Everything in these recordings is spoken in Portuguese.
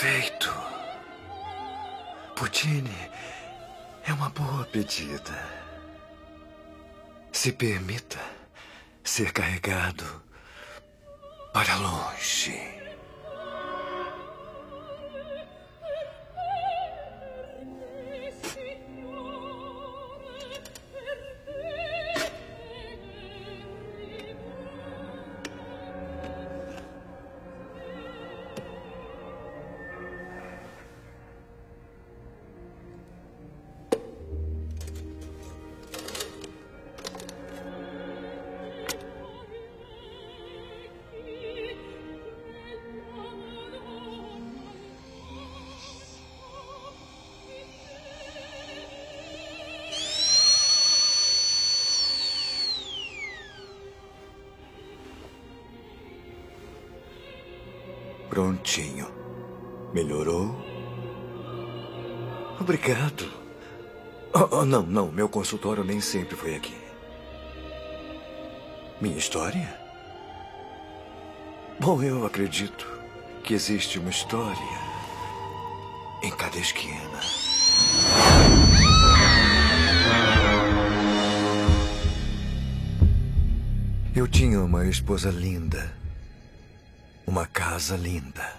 Perfeito. Puccini é uma boa pedida. Se permita ser carregado para longe. Prontinho. Melhorou? Obrigado. Não. Meu consultório nem sempre foi aqui. Minha história? Bom, eu acredito que existe uma história em cada esquina. Eu tinha uma esposa linda. Uma casa linda.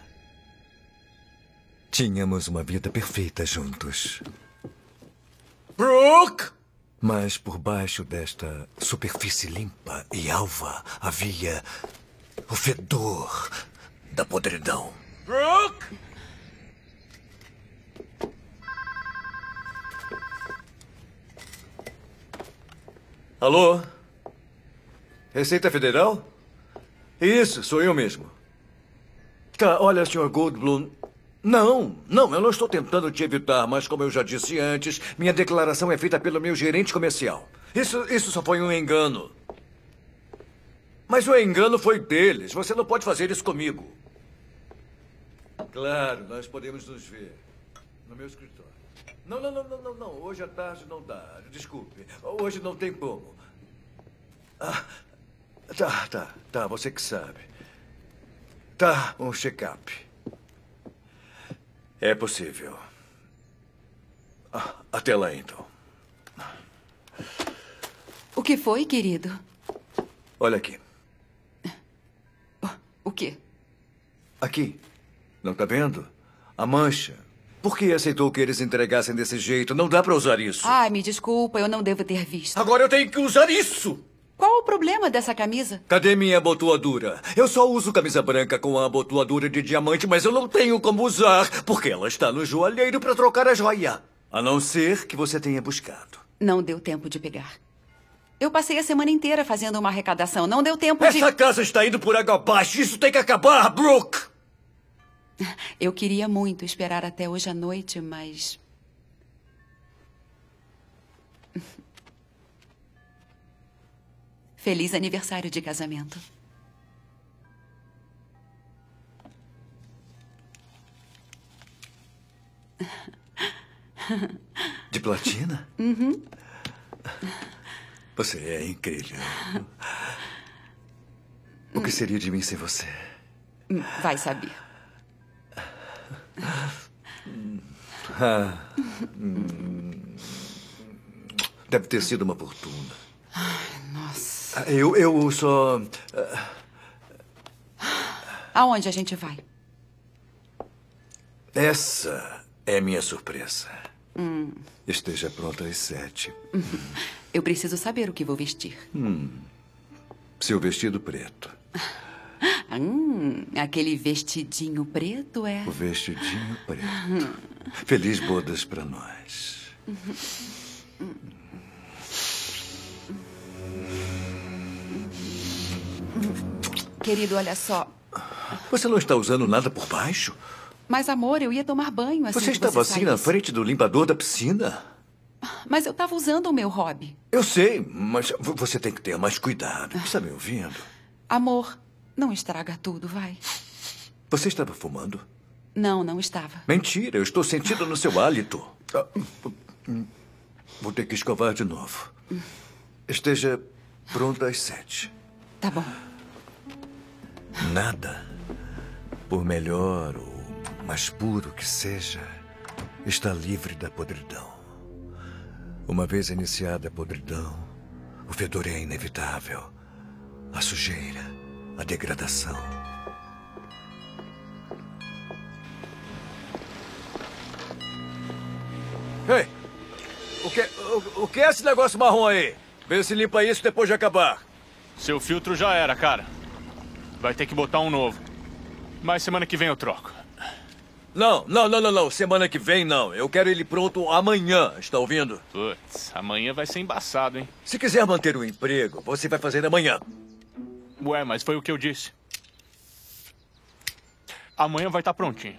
Tínhamos uma vida perfeita juntos. Brooke! Mas por baixo desta superfície limpa e alva havia o fedor da podridão. Brooke! Alô? Receita Federal? Isso, sou eu mesmo. Tá, olha, Sr. Goldblum. Não, eu não estou tentando te evitar, mas como eu já disse antes, minha declaração é feita pelo meu gerente comercial. Isso só foi um engano. Mas o engano foi deles. Você não pode fazer isso comigo. Claro, nós podemos nos ver no meu escritório. Não. Hoje à tarde não dá. Desculpe. Hoje não tem como. Ah, tá. Você que sabe. Tá, um check-up. É possível. Até lá, então. O que foi, querido? Olha aqui. O quê? Aqui. Não tá vendo? A mancha. Por que aceitou que eles entregassem desse jeito? Não dá pra usar isso. Ai, me desculpa, eu não devo ter visto. Agora eu tenho que usar isso! Qual o problema dessa camisa? Cadê minha abotoadura? Eu só uso camisa branca com a abotoadura de diamante, mas eu não tenho como usar, porque ela está no joalheiro para trocar a joia. A não ser que você tenha buscado. Não deu tempo de pegar. Eu passei a semana inteira fazendo uma arrecadação. Não deu tempo de... Essa casa está indo por água abaixo. Isso tem que acabar, Brooke! Eu queria muito esperar até hoje à noite, mas... Feliz aniversário de casamento. De platina? Uhum. Você é incrível. O que seria de mim sem você? Vai saber. Deve ter sido uma fortuna. Ai, nossa. Eu só... Aonde a gente vai? Essa é minha surpresa. Esteja pronta às 7. Eu preciso saber o que vou vestir. Seu vestido preto. Aquele vestidinho preto é... O vestidinho preto. Feliz bodas pra nós. Querido, olha só. Você não está usando nada por baixo? Mas, amor, eu ia tomar banho assim Você que estava assim na saísse. frente do limpador da piscina? Mas eu estava usando o meu hobby. Eu sei, mas você tem que ter mais cuidado. Está me ouvindo? Amor, não estraga tudo, vai. Você estava fumando? Não estava. Mentira, eu estou sentindo no seu hálito. Vou ter que escovar de novo. Esteja pronta às 7. Tá bom. Nada, por melhor ou mais puro que seja, está livre da podridão. Uma vez iniciada a podridão, o fedor é inevitável. A sujeira, a degradação. Ei! O que é esse negócio marrom aí? Vê se limpa isso depois de acabar. Seu filtro já era, cara. Vai ter que botar um novo. Mas semana que vem eu troco. Não. Semana que vem não. Eu quero ele pronto amanhã, está ouvindo? Putz, amanhã vai ser embaçado, hein? Se quiser manter o emprego, você vai fazer amanhã. Ué, mas foi o que eu disse. Amanhã vai estar prontinho.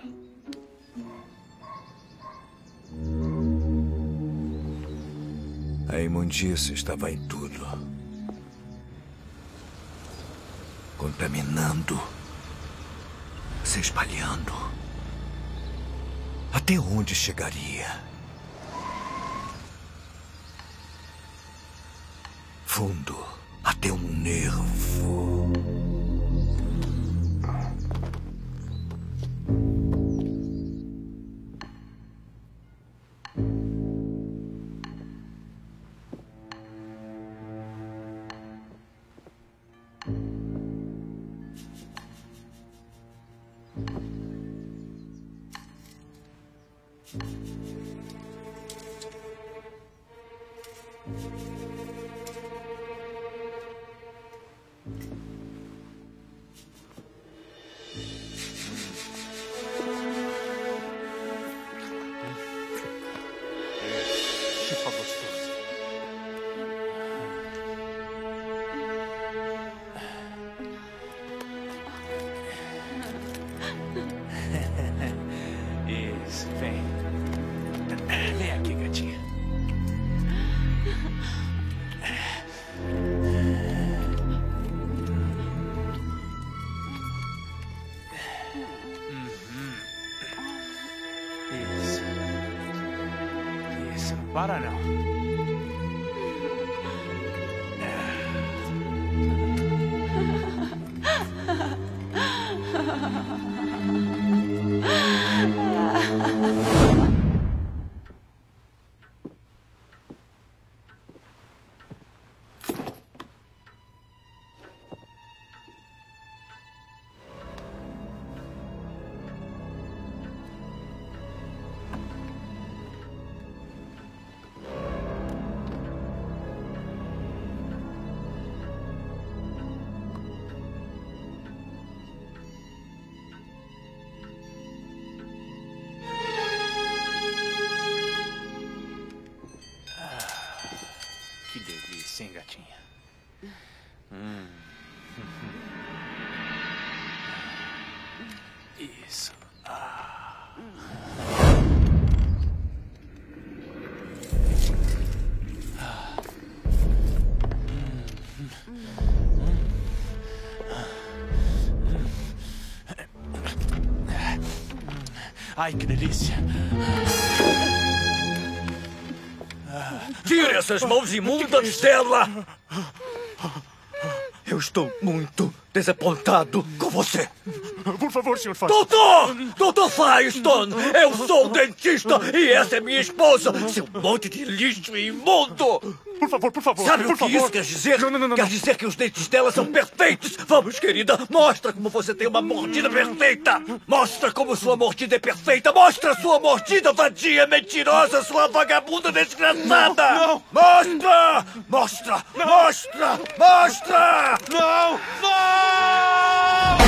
A imundícia estava em tudo. Contaminando. Se espalhando. Até onde chegaria? Fundo, até um nervo. Chupa gostoso. Isso, vem. Vem aqui, gatinha. Isso. Isso, não para não. Que delícia, hein, gatinha? Isso. Ai, que delícia. Tire essas mãos imundas dela! Eu estou muito desapontado com você. Por favor, senhor, faça. Doutor! Doutor Firestone! Eu sou dentista e essa é minha esposa! Seu monte de lixo imundo! Por favor, por favor. Sabe por o que favor. isso quer dizer? Não. Quer dizer que os dentes dela são perfeitos! Vamos, querida, mostra como você tem uma mordida perfeita! Mostra como sua mordida é perfeita! Mostra sua mordida, vadia, mentirosa, sua vagabunda desgraçada! Não! Mostra! Mostra! Não. Mostra! Mostra! Não! Não!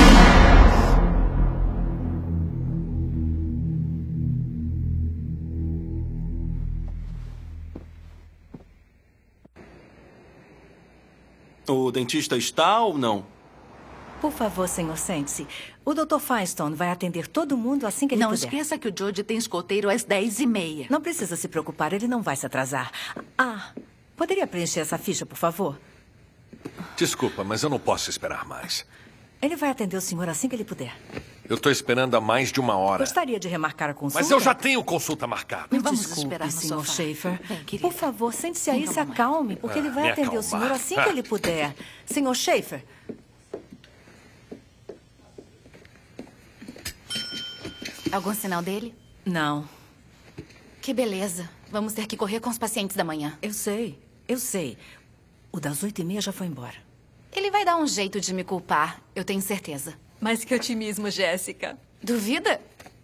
O dentista está ou não? Por favor, senhor, sente-se. O Dr. Firestone vai atender todo mundo assim que ele Não puder. esqueça que o George tem escoteiro às 10h30. Não precisa se preocupar, ele não vai se atrasar. Ah, poderia preencher essa ficha, por favor? Desculpa, mas eu não posso esperar mais. Ele vai atender o senhor assim que ele puder. Eu estou esperando há mais de uma hora. Gostaria de remarcar a consulta? Mas eu já tenho consulta marcada. Me Vamos desculpe, esperar no senhor sofá. Schaefer. Vem, querida. Por favor, sente-se aí e se Vamos, mamãe. acalme, porque ele vai me atender o acalmar. senhor assim que ele puder. Senhor Schaefer. Algum sinal dele? Não. Que beleza. Vamos ter que correr com os pacientes da manhã. Eu sei. O das 8h30 já foi embora. Ele vai dar um jeito de me culpar, eu tenho certeza. Mas que otimismo, Jéssica. Duvida?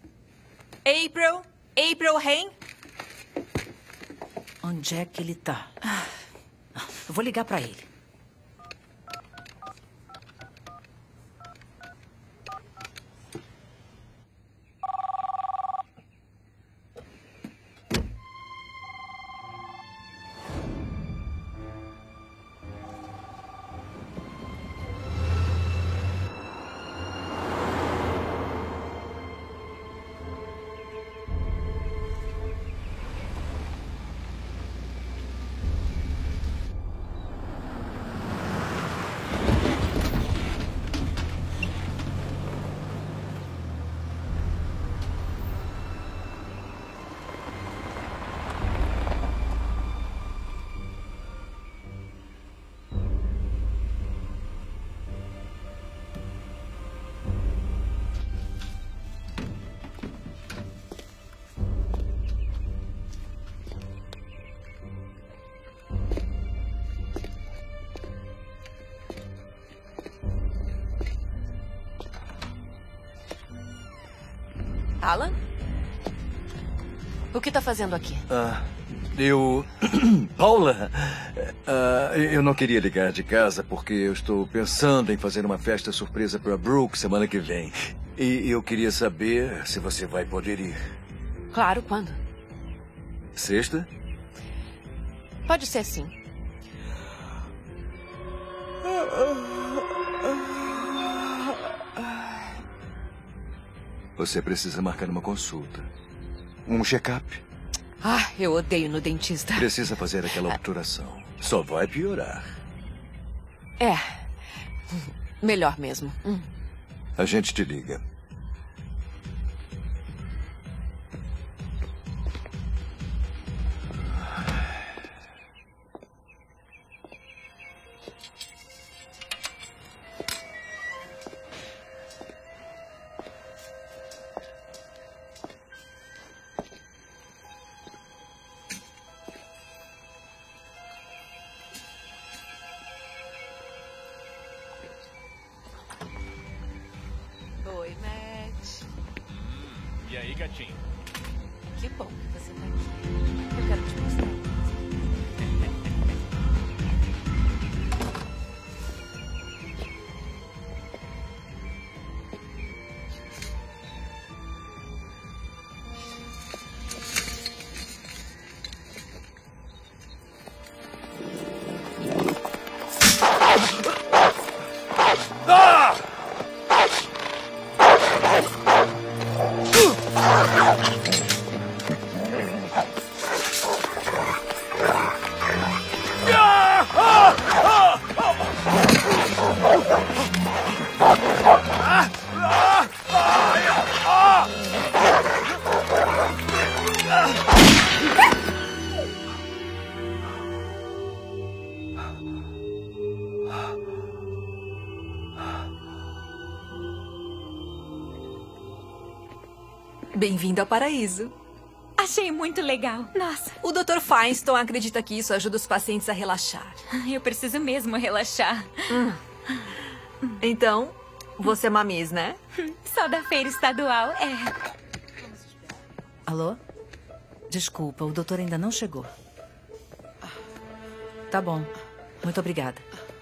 April Rain? Onde é que ele tá? Eu vou ligar pra ele. Alan? O que tá fazendo aqui? Paula, eu não queria ligar de casa porque eu estou pensando em fazer uma festa surpresa para Brooke semana que vem. E eu queria saber se você vai poder ir. Claro, quando? Sexta? Pode ser sim. Você precisa marcar uma consulta. Um check-up. Eu odeio no dentista. Precisa fazer aquela obturação. Só vai piorar. É. Melhor mesmo. A gente te liga. Oi, Matt. E aí, gatinho? Que bom que você tá aqui. Eu quero te mostrar uma coisa. Bem-vindo ao paraíso. Achei muito legal. Nossa, O Dr. Feinstein acredita que isso ajuda os pacientes a relaxar. eu preciso mesmo relaxar. Então, você é uma Miss, né? Só da feira estadual, Alô? Desculpa, o doutor ainda não chegou. Tá bom. Muito obrigada.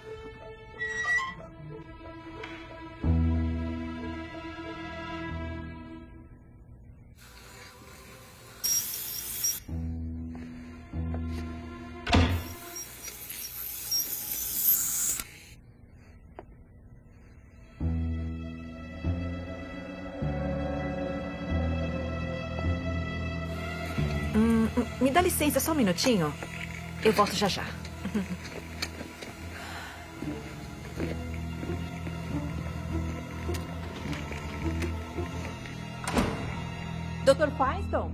Me dá licença, só um minutinho. Eu volto já já. Dr. Feinstein?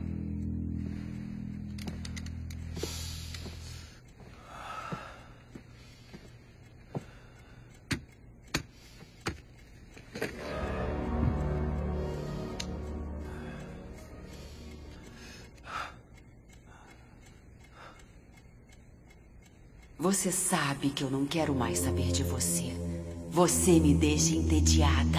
Você sabe que eu não quero mais saber de você. Você me deixa entediada.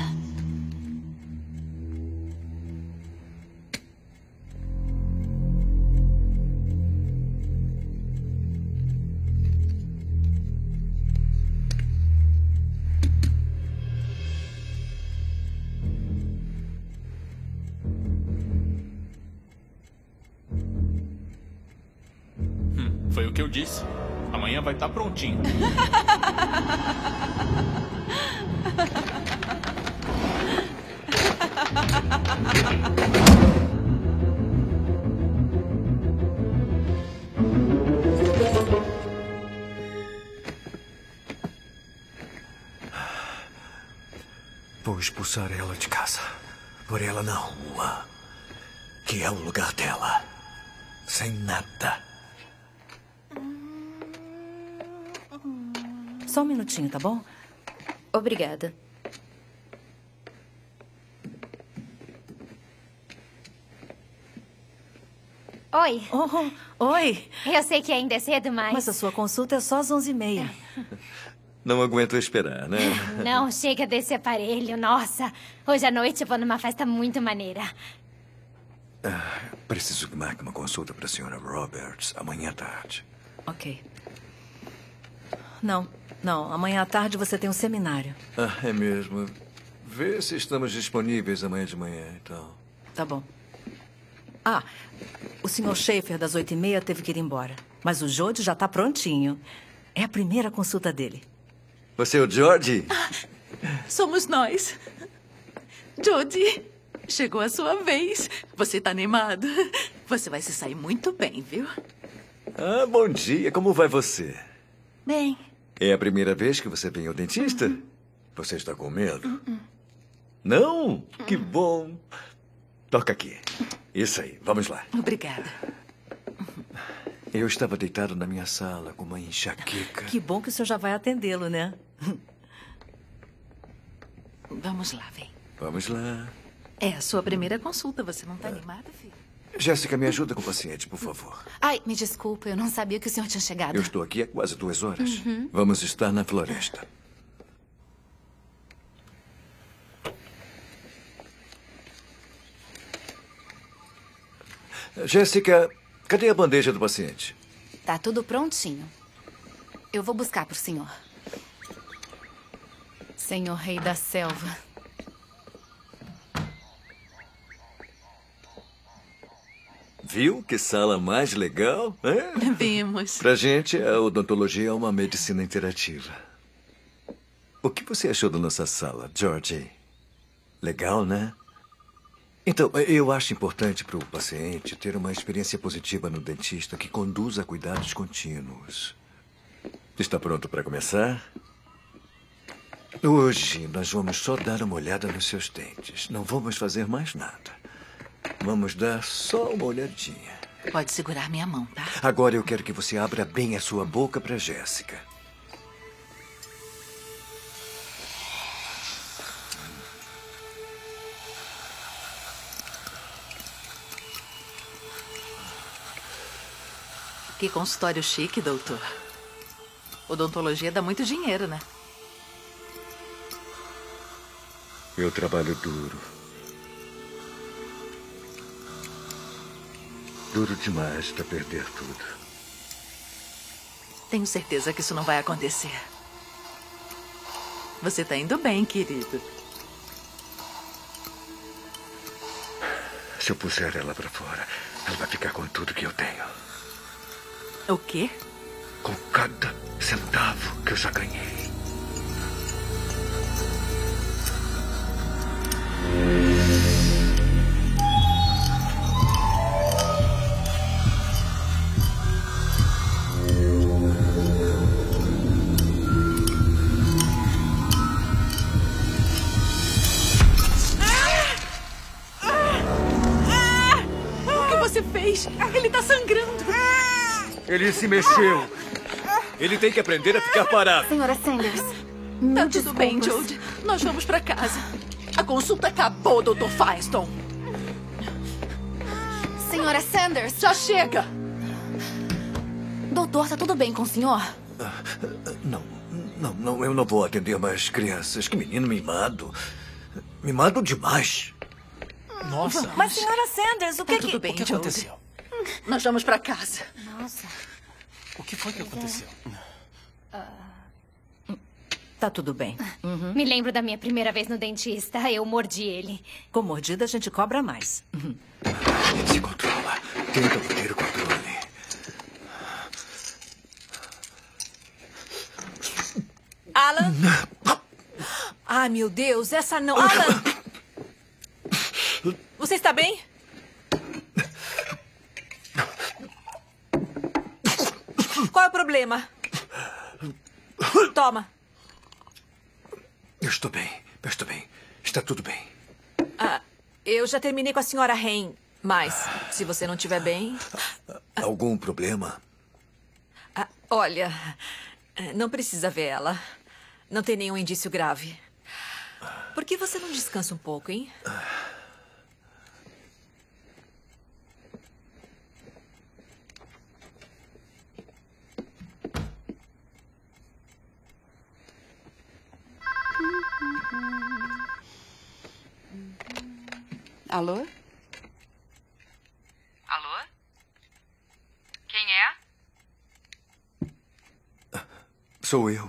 Foi o que eu disse. Amanhã vai estar prontinho. Vou expulsar ela de casa. Por ela não, que é o lugar dela. Sem nada. Só um minutinho, tá bom? Obrigada. Oi. Oi. Eu sei que ainda é cedo, Mas a sua consulta é só às 11h30. Não aguento esperar, né? Não, chega desse aparelho. Nossa, hoje à noite eu vou numa festa muito maneira. Preciso que marque uma consulta para a senhora Roberts amanhã à tarde. Ok. Não. Amanhã à tarde você tem um seminário. É mesmo. Vê se estamos disponíveis amanhã de manhã, então. Tá bom. O Sr. Schaefer, das 8h30, teve que ir embora. Mas o Jody já tá prontinho. É a primeira consulta dele. Você é o George? Somos nós. Jody, chegou a sua vez. Você tá animado? Você vai se sair muito bem, viu? Bom dia. Como vai você? Bem. É a primeira vez que você vem ao dentista? Você está com medo? Não? Que bom. Toca aqui. Isso aí. Vamos lá. Obrigada. Eu estava deitado na minha sala com uma enxaqueca. Que bom que o senhor já vai atendê-lo, né? Vamos lá, vem. Vamos lá. É a sua primeira consulta. Você não tá animada, filho? Jéssica, me ajuda com o paciente, por favor. Ai, me desculpa, eu não sabia que o senhor tinha chegado. Eu estou aqui há quase 2 horas. Vamos estar na floresta. Jéssica, cadê a bandeja do paciente? Tá tudo prontinho. Eu vou buscar pro senhor. Senhor Rei da Selva. Viu que sala mais legal? Vimos. Pra gente, a odontologia é uma medicina interativa. O que você achou da nossa sala, Georgie? Legal, né? Então, eu acho importante para o paciente ter uma experiência positiva no dentista que conduza a cuidados contínuos. Está pronto para começar? Hoje, nós vamos só dar uma olhada nos seus dentes. Não vamos fazer mais nada. Vamos dar só uma olhadinha. Pode segurar minha mão, tá? Agora eu quero que você abra bem a sua boca para Jéssica. Que consultório chique, doutor. Odontologia dá muito dinheiro, né? Eu trabalho duro. Duro demais para perder tudo. Tenho certeza que isso não vai acontecer. Você tá indo bem, querido. Se eu puser ela para fora, ela vai ficar com tudo que eu tenho. O quê? Com cada centavo que eu já ganhei. O que você fez? Ele tá sangrando. Ele se mexeu. Ele tem que aprender a ficar parado. Senhora Sanders. Tá tudo bem, Jody. Nós vamos pra casa. A consulta acabou, Dr. Firestone. Senhora Sanders. Já chega. Doutor, tá tudo bem com o senhor? Não, eu não vou atender mais crianças. Que menino mimado. Mimado demais. Nossa. Mas, senhora Sanders, o que Tudo bem, O que Jody. aconteceu? Nós vamos pra casa. Nossa. O que foi que aconteceu? Tá tudo bem. Me lembro da minha primeira vez no dentista. Eu mordi ele. Com mordida, a gente cobra mais. Se controla. Tenta manter o controle. Alan? Ai, meu Deus, essa não... Alan! Você está bem? Qual é o problema? Toma. Eu estou bem. Está tudo bem. Eu já terminei com a senhora Rain, mas se você não estiver bem... Algum problema? Olha, não precisa ver ela. Não tem nenhum indício grave. Por que você não descansa um pouco, hein? Alô? Alô? Quem é? Sou eu.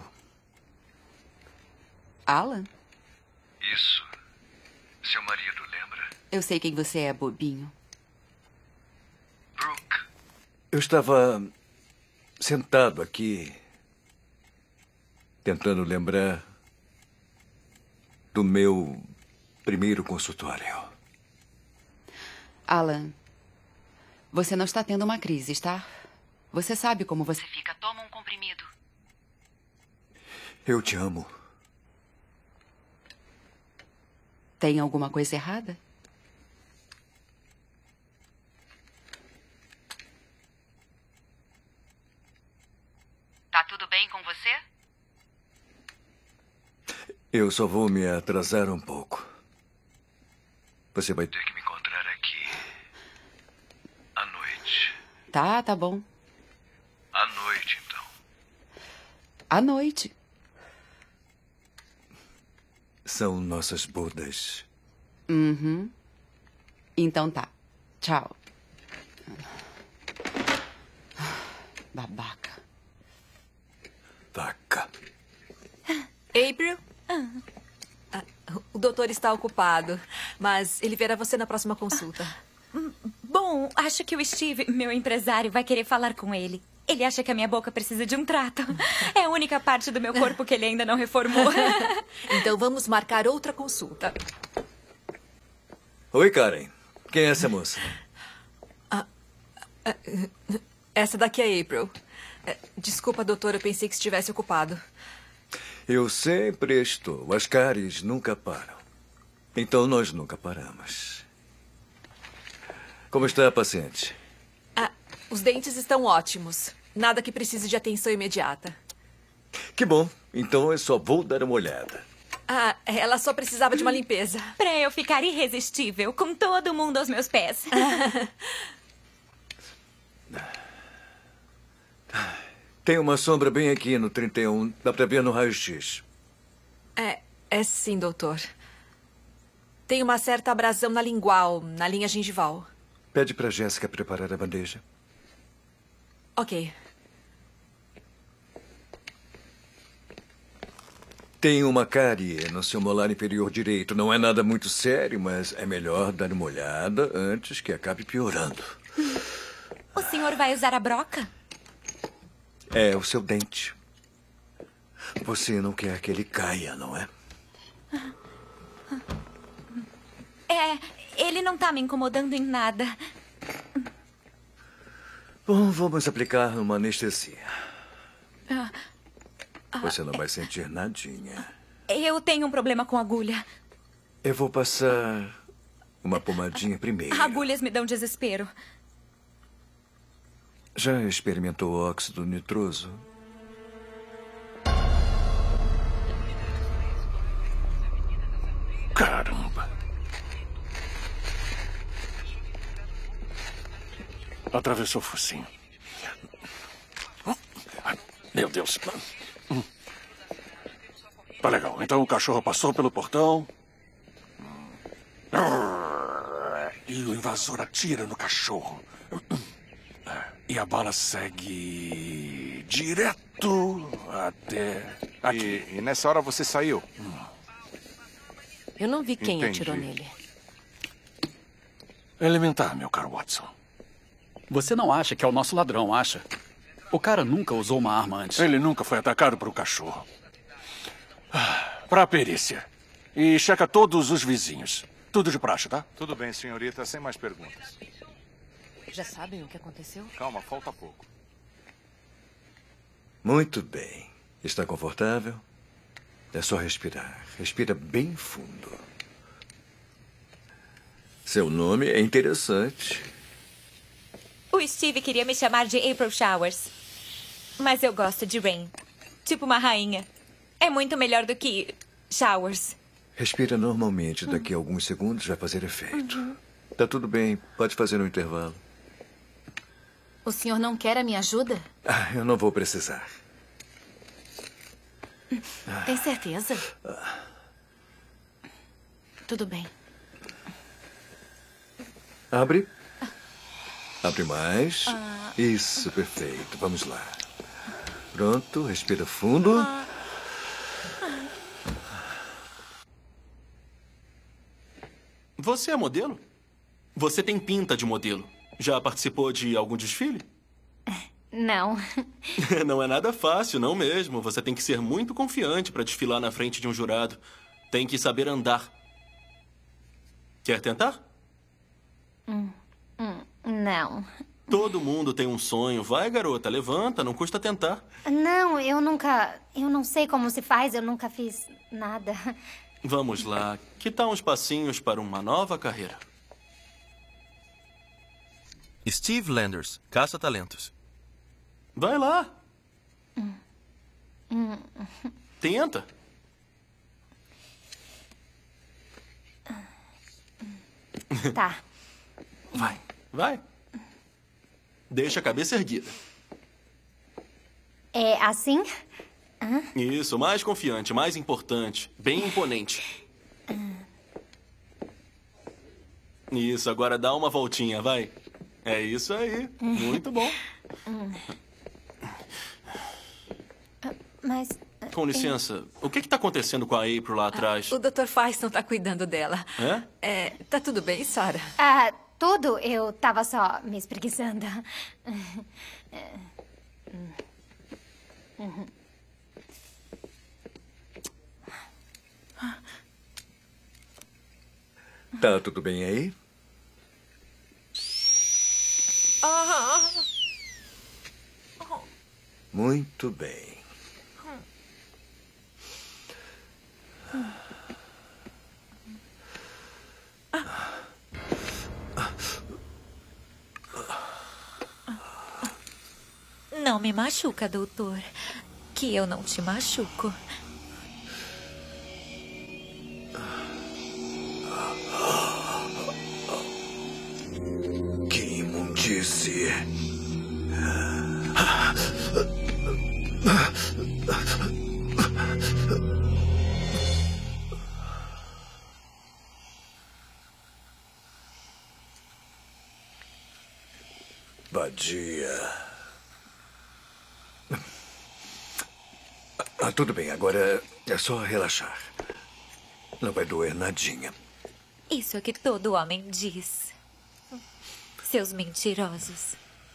Alan? Isso. Seu marido lembra? Eu sei quem você é, bobinho. Brooke. Eu estava sentado aqui, tentando lembrar do meu primeiro consultório. Alan, você não está tendo uma crise, está? Você sabe como você fica. Toma um comprimido. Eu te amo. Tem alguma coisa errada? Tá tudo bem com você? Eu só vou me atrasar um pouco. Você vai ter que me encontrar aqui à noite. Tá bom. À noite, então. À noite. São nossas bodas. Uhum. Então tá. Tchau. Babaca. Vaca. April? O doutor está ocupado, mas ele verá você na próxima consulta. Bom, acho que o Steve, meu empresário, vai querer falar com ele. Ele acha que a minha boca precisa de um trato. É a única parte do meu corpo que ele ainda não reformou. Então vamos marcar outra consulta. Oi, Karen. Quem é essa moça? Essa daqui é April. Desculpa, doutor, eu pensei que estivesse ocupado. Eu sempre estou. As Karens nunca param. Então nós nunca paramos. Como está a paciente? Os dentes estão ótimos. Nada que precise de atenção imediata. Que bom. Então eu só vou dar uma olhada. Ela só precisava de uma limpeza. Pra eu ficar irresistível, com todo mundo aos meus pés. Tem uma sombra bem aqui no 31. Dá pra ver no raio-x. É sim, doutor. Tem uma certa abrasão na lingual, na linha gengival. Pede pra Jéssica preparar a bandeja. Ok. Tem uma cárie no seu molar inferior direito. Não é nada muito sério, mas é melhor dar uma olhada antes que acabe piorando. O senhor vai usar a broca? É o seu dente. Você não quer que ele caia, não é? Ele não tá me incomodando em nada. Bom, vamos aplicar uma anestesia. Você não vai sentir nadinha. Eu tenho um problema com agulha. Eu vou passar uma pomadinha primeiro. Agulhas me dão desespero. Já experimentou óxido nitroso? Caramba. Atravessou o focinho. Meu Deus. Tá legal. Então o cachorro passou pelo portão. E o invasor atira no cachorro. E a bala segue direto até aqui. E nessa hora você saiu? Eu não vi quem Entendi. atirou nele. Elementar, meu caro Watson. Você não acha que é o nosso ladrão, acha? O cara nunca usou uma arma antes. Ele nunca foi atacado por um cachorro. Pra perícia. E checa todos os vizinhos. Tudo de praxe, tá? Tudo bem, senhorita, sem mais perguntas. Já sabem o que aconteceu? Calma, falta pouco. Muito bem. Está confortável? É só respirar. Respira bem fundo. Seu nome é interessante. O Steve queria me chamar de April Showers. Mas eu gosto de Rain. Tipo uma rainha. É muito melhor do que Showers. Respira normalmente. Daqui a alguns segundos vai fazer efeito. Tá tudo bem. Pode fazer no intervalo. O senhor não quer a minha ajuda? Eu não vou precisar. Tem certeza? Tudo bem. Abre. Abre mais. Isso, perfeito. Vamos lá. Pronto, respira fundo. Você é modelo? Você tem pinta de modelo. Já participou de algum desfile? Não. Não é nada fácil, não mesmo. Você tem que ser muito confiante para desfilar na frente de um jurado. Tem que saber andar. Quer tentar? Não. Todo mundo tem um sonho. Vai, garota, levanta, não custa tentar. Não, eu nunca... Eu não sei como se faz, eu nunca fiz nada. Vamos lá. Que tal uns passinhos para uma nova carreira? Steve Landers, caça-talentos. Vai lá. Tenta. Tá. Vai, vai. Deixa a cabeça erguida. É assim? Isso, mais confiante, mais importante. Bem imponente. Isso, agora dá uma voltinha, vai. É isso aí. Muito bom. Mas... Com licença, o que está acontecendo com a April lá atrás? O Dr. Faiston tá cuidando dela. É? Tá tudo bem, Sarah? Tudo. Eu tava só me espreguiçando. Tá tudo bem aí? Muito bem. Não me machuca, doutor. Que eu não te machuco. Que imundície. Vadia. Tudo bem, agora é só relaxar. Não vai doer nadinha. Isso é que todo homem diz. Seus mentirosos.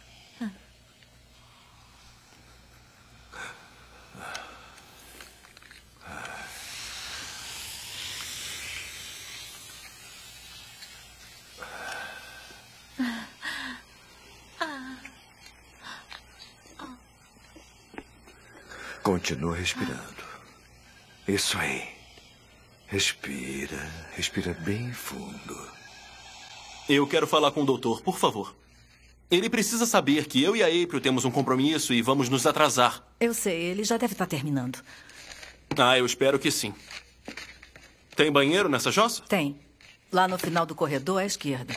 Continua respirando. Isso aí. Respira. Respira bem fundo. Eu quero falar com o doutor, por favor. Ele precisa saber que eu e a April temos um compromisso e vamos nos atrasar. Eu sei, ele já deve estar terminando. Eu espero que sim. Tem banheiro nessa jossa? Tem. Lá no final do corredor à esquerda.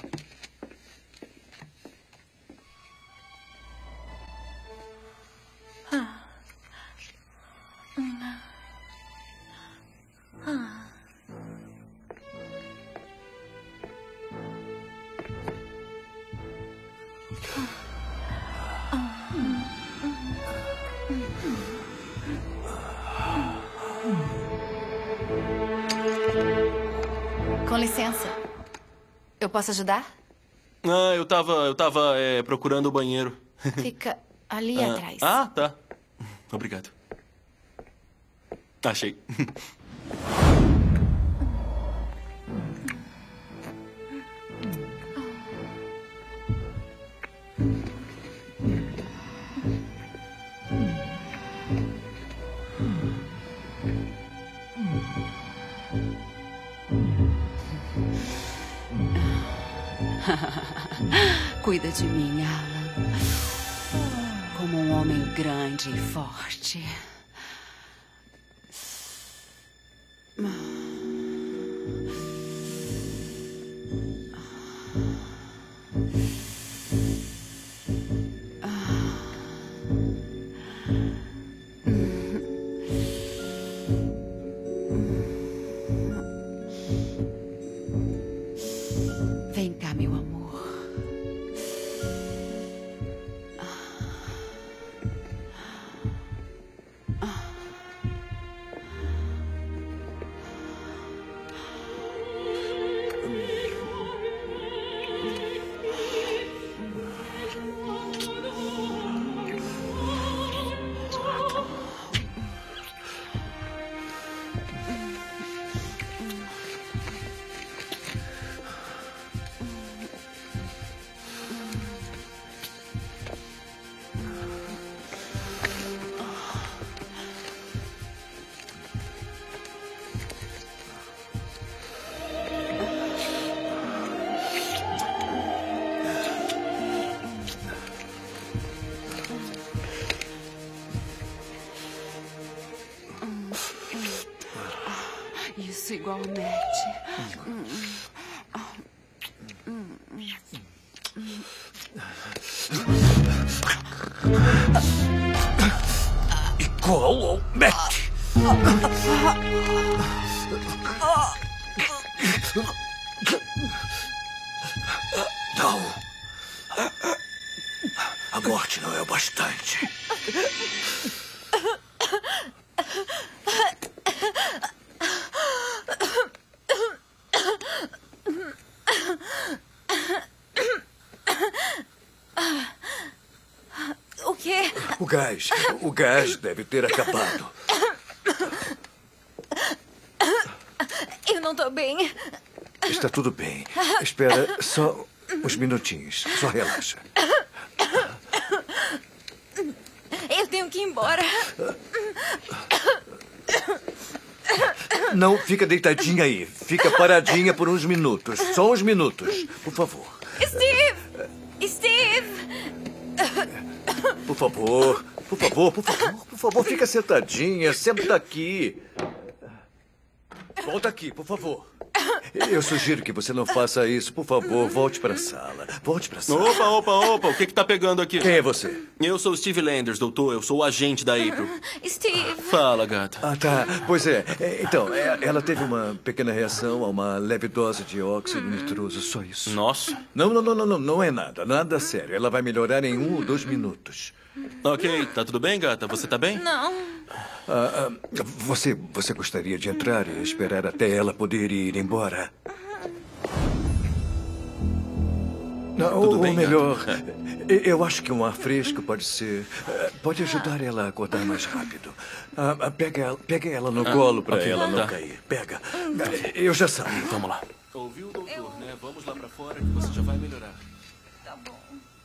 Com licença. Eu posso ajudar? Ah, eu tava procurando o banheiro. Fica ali atrás. Ah, tá. Obrigado. Achei. Cuida de mim, Alan. Como um homem grande e forte. Vem cá, meu amor. Isso, igual o Matt. Igual ao Matt. Não. A morte não é o bastante. O quê? O gás deve ter acabado. Eu não tô bem. Está tudo bem. Espera só uns minutinhos. Só relaxa. Eu tenho que ir embora. Não, fica deitadinha aí. Fica paradinha por uns minutos. Só uns minutos. Por favor. Steve! Steve! Por favor. Por favor, por favor. Por favor, fica sentadinha. Senta aqui. Volta aqui, por favor. Eu sugiro que você não faça isso. Por favor, volte para a sala. Volte para a sala. Opa. O que tá pegando aqui? Quem é você? Eu sou o Steve Landers, doutor. Eu sou o agente da April. Steve! Fala, gata. Ah, tá. Pois é. Então, ela teve uma pequena reação a uma leve dose de óxido nitroso. Só isso. Nossa. Não é nada. Nada sério. Ela vai melhorar em 1 ou 2 minutos. Ok, tá tudo bem, gata? Você tá bem? Não. Você gostaria de entrar e esperar até ela poder ir embora? Tudo bem, ou melhor, gata? eu acho que um ar fresco pode ser... Pode ajudar ela a acordar mais rápido. Pega ela no colo para ok, ela não tá. cair. Pega. Eu já saio. Vamos lá. Ouviu o doutor, né? Vamos lá pra fora que você já vai melhorar. Tá bom.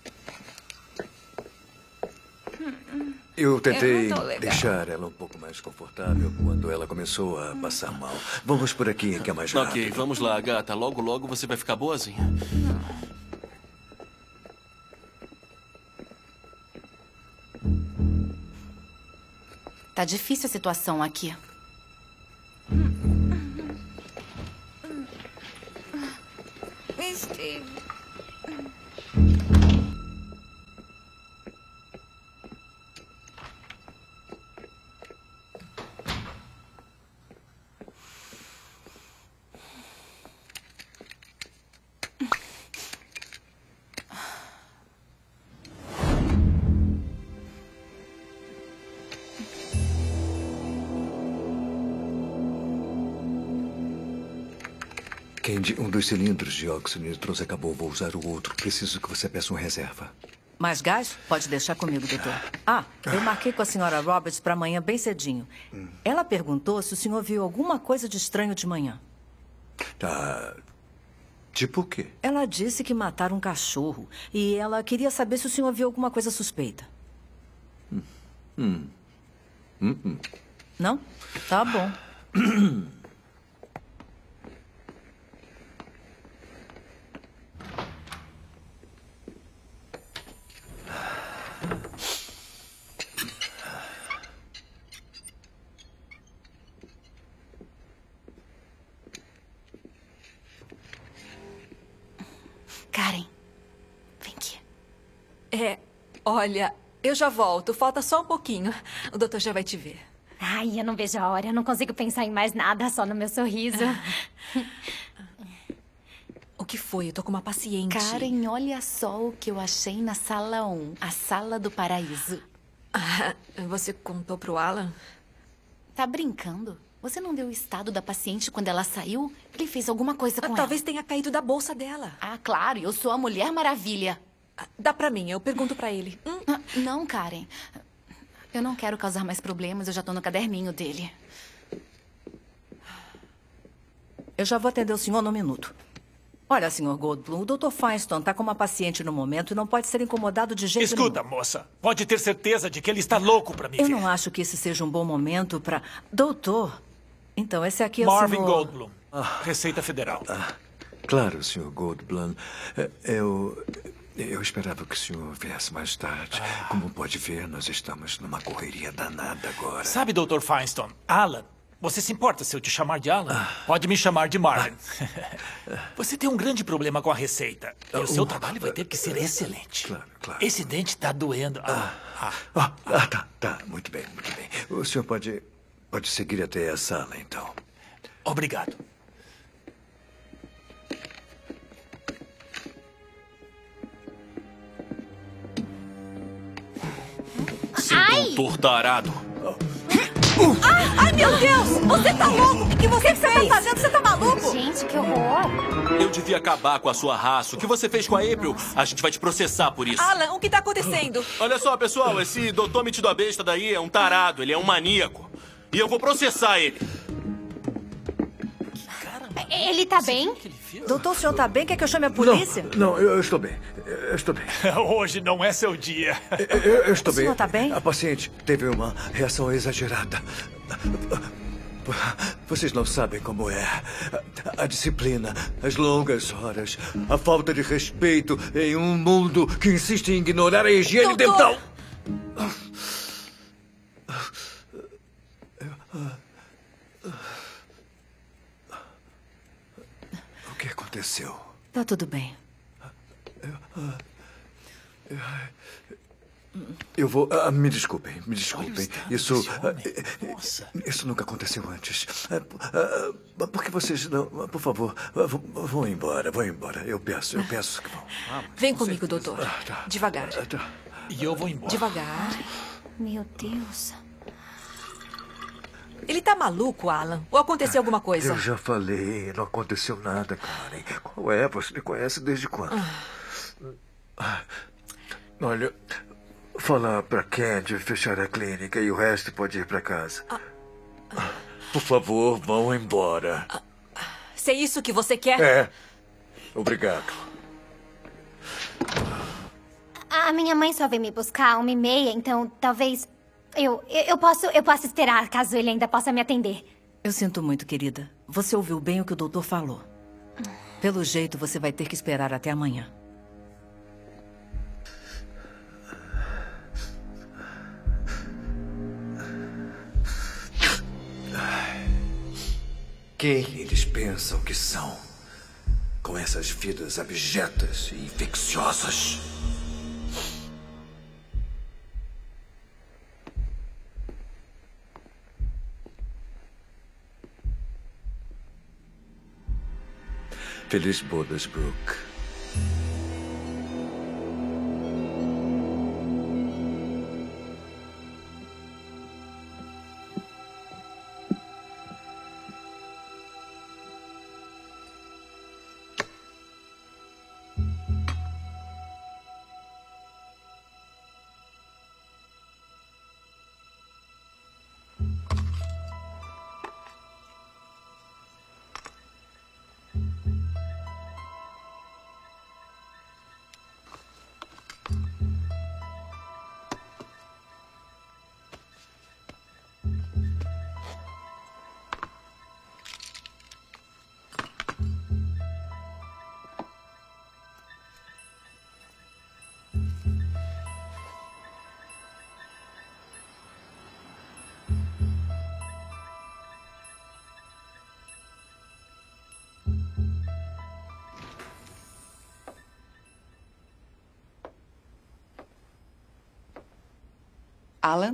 Eu tentei não tô legal. deixar ela um pouco mais confortável quando ela começou a passar mal. Vamos por aqui, que é mais rápido. Ok, vamos lá, gata. Logo você vai ficar boazinha. Tá difícil a situação aqui. Steve. Candy, um dos cilindros de óxido nitroso acabou. Vou usar o outro. Preciso que você peça uma reserva. Mais gás? Pode deixar comigo, doutor. Ah, eu marquei com a senhora Roberts para amanhã bem cedinho. Ela perguntou se o senhor viu alguma coisa de estranho de manhã. Tá. Tipo o quê? Ela disse que mataram um cachorro. E ela queria saber se o senhor viu alguma coisa suspeita. Não? Tá bom. Karen, vem aqui. Olha, eu já volto. Falta só um pouquinho. O doutor já vai te ver. Ai, eu não vejo a hora. Eu não consigo pensar em mais nada, só no meu sorriso. O que foi? Eu tô com uma paciente. Karen, olha só o que eu achei na sala 1. A sala do paraíso. Você contou pro Alan? Tá brincando? Você não viu o estado da paciente quando ela saiu? Ele fez alguma coisa com ela. Talvez tenha caído da bolsa dela. Ah, claro. Eu sou a Mulher Maravilha. Dá pra mim. Eu pergunto pra ele. Não, Karen. Eu não quero causar mais problemas. Eu já tô no caderninho dele. Eu já vou atender o senhor num minuto. Olha, senhor Goldblum, o Dr. Feinstein tá com uma paciente no momento e não pode ser incomodado de jeito nenhum. Escuta, moça. Pode ter certeza de que ele está louco pra me ver. Eu não acho que esse seja um bom momento pra... Doutor, então esse aqui é o Marvin senhor... Goldblum, Receita Federal. Claro, Sr. Goldblum. Eu esperava que o senhor viesse mais tarde. Como pode ver, nós estamos numa correria danada agora. Sabe, Dr. Feinstein, Alan, você se importa se eu te chamar de Alan? Pode me chamar de Marvin. Você tem um grande problema com a receita. E o seu trabalho vai ter que ser excelente. Claro. Esse dente está doendo. Tá. Muito bem. O senhor pode seguir até a sala, então. Obrigado. Seu doutor tarado. Ai, meu Deus! Você tá louco? O que você tá fazendo? Você tá maluco? Gente, que horror. Eu devia acabar com a sua raça. O que você fez com a April? A gente vai te processar por isso. Alan, o que tá acontecendo? Olha só, pessoal. Esse doutor metido a besta daí é um tarado. Ele é um maníaco. E eu vou processar ele. Ele tá bem? Doutor, o senhor tá bem? Quer que eu chame a polícia? Não, eu estou bem. Eu estou bem. Hoje não é seu dia. Eu estou bem. O senhor tá bem? A paciente teve uma reação exagerada. Vocês não sabem como é. A disciplina, as longas horas, a falta de respeito em um mundo que insiste em ignorar a higiene dental. O que aconteceu? Tá tudo bem. Eu vou... me desculpem. Isso... isso nunca aconteceu antes. Por que vocês não... Por favor, vão embora. Eu peço que vão. Vem comigo, doutor. Tá. Devagar. E eu vou embora. Devagar. Meu Deus. Ele tá maluco, Alan? Ou aconteceu alguma coisa? Eu já falei, não aconteceu nada, Karen. Qual é? Você me conhece desde quando? Olha, falar pra Candy fechar a clínica e o resto pode ir pra casa. Por favor, vão embora. Se é isso que você quer? É. Obrigado. A minha mãe só veio me buscar 1h30, então talvez... Eu posso esperar, caso ele ainda possa me atender. Eu sinto muito, querida. Você ouviu bem o que o doutor falou. Pelo jeito, você vai ter que esperar até amanhã. Quem eles pensam que são? Com essas vidas abjetas e infecciosas. Feliz bodas, Brooke. Alan?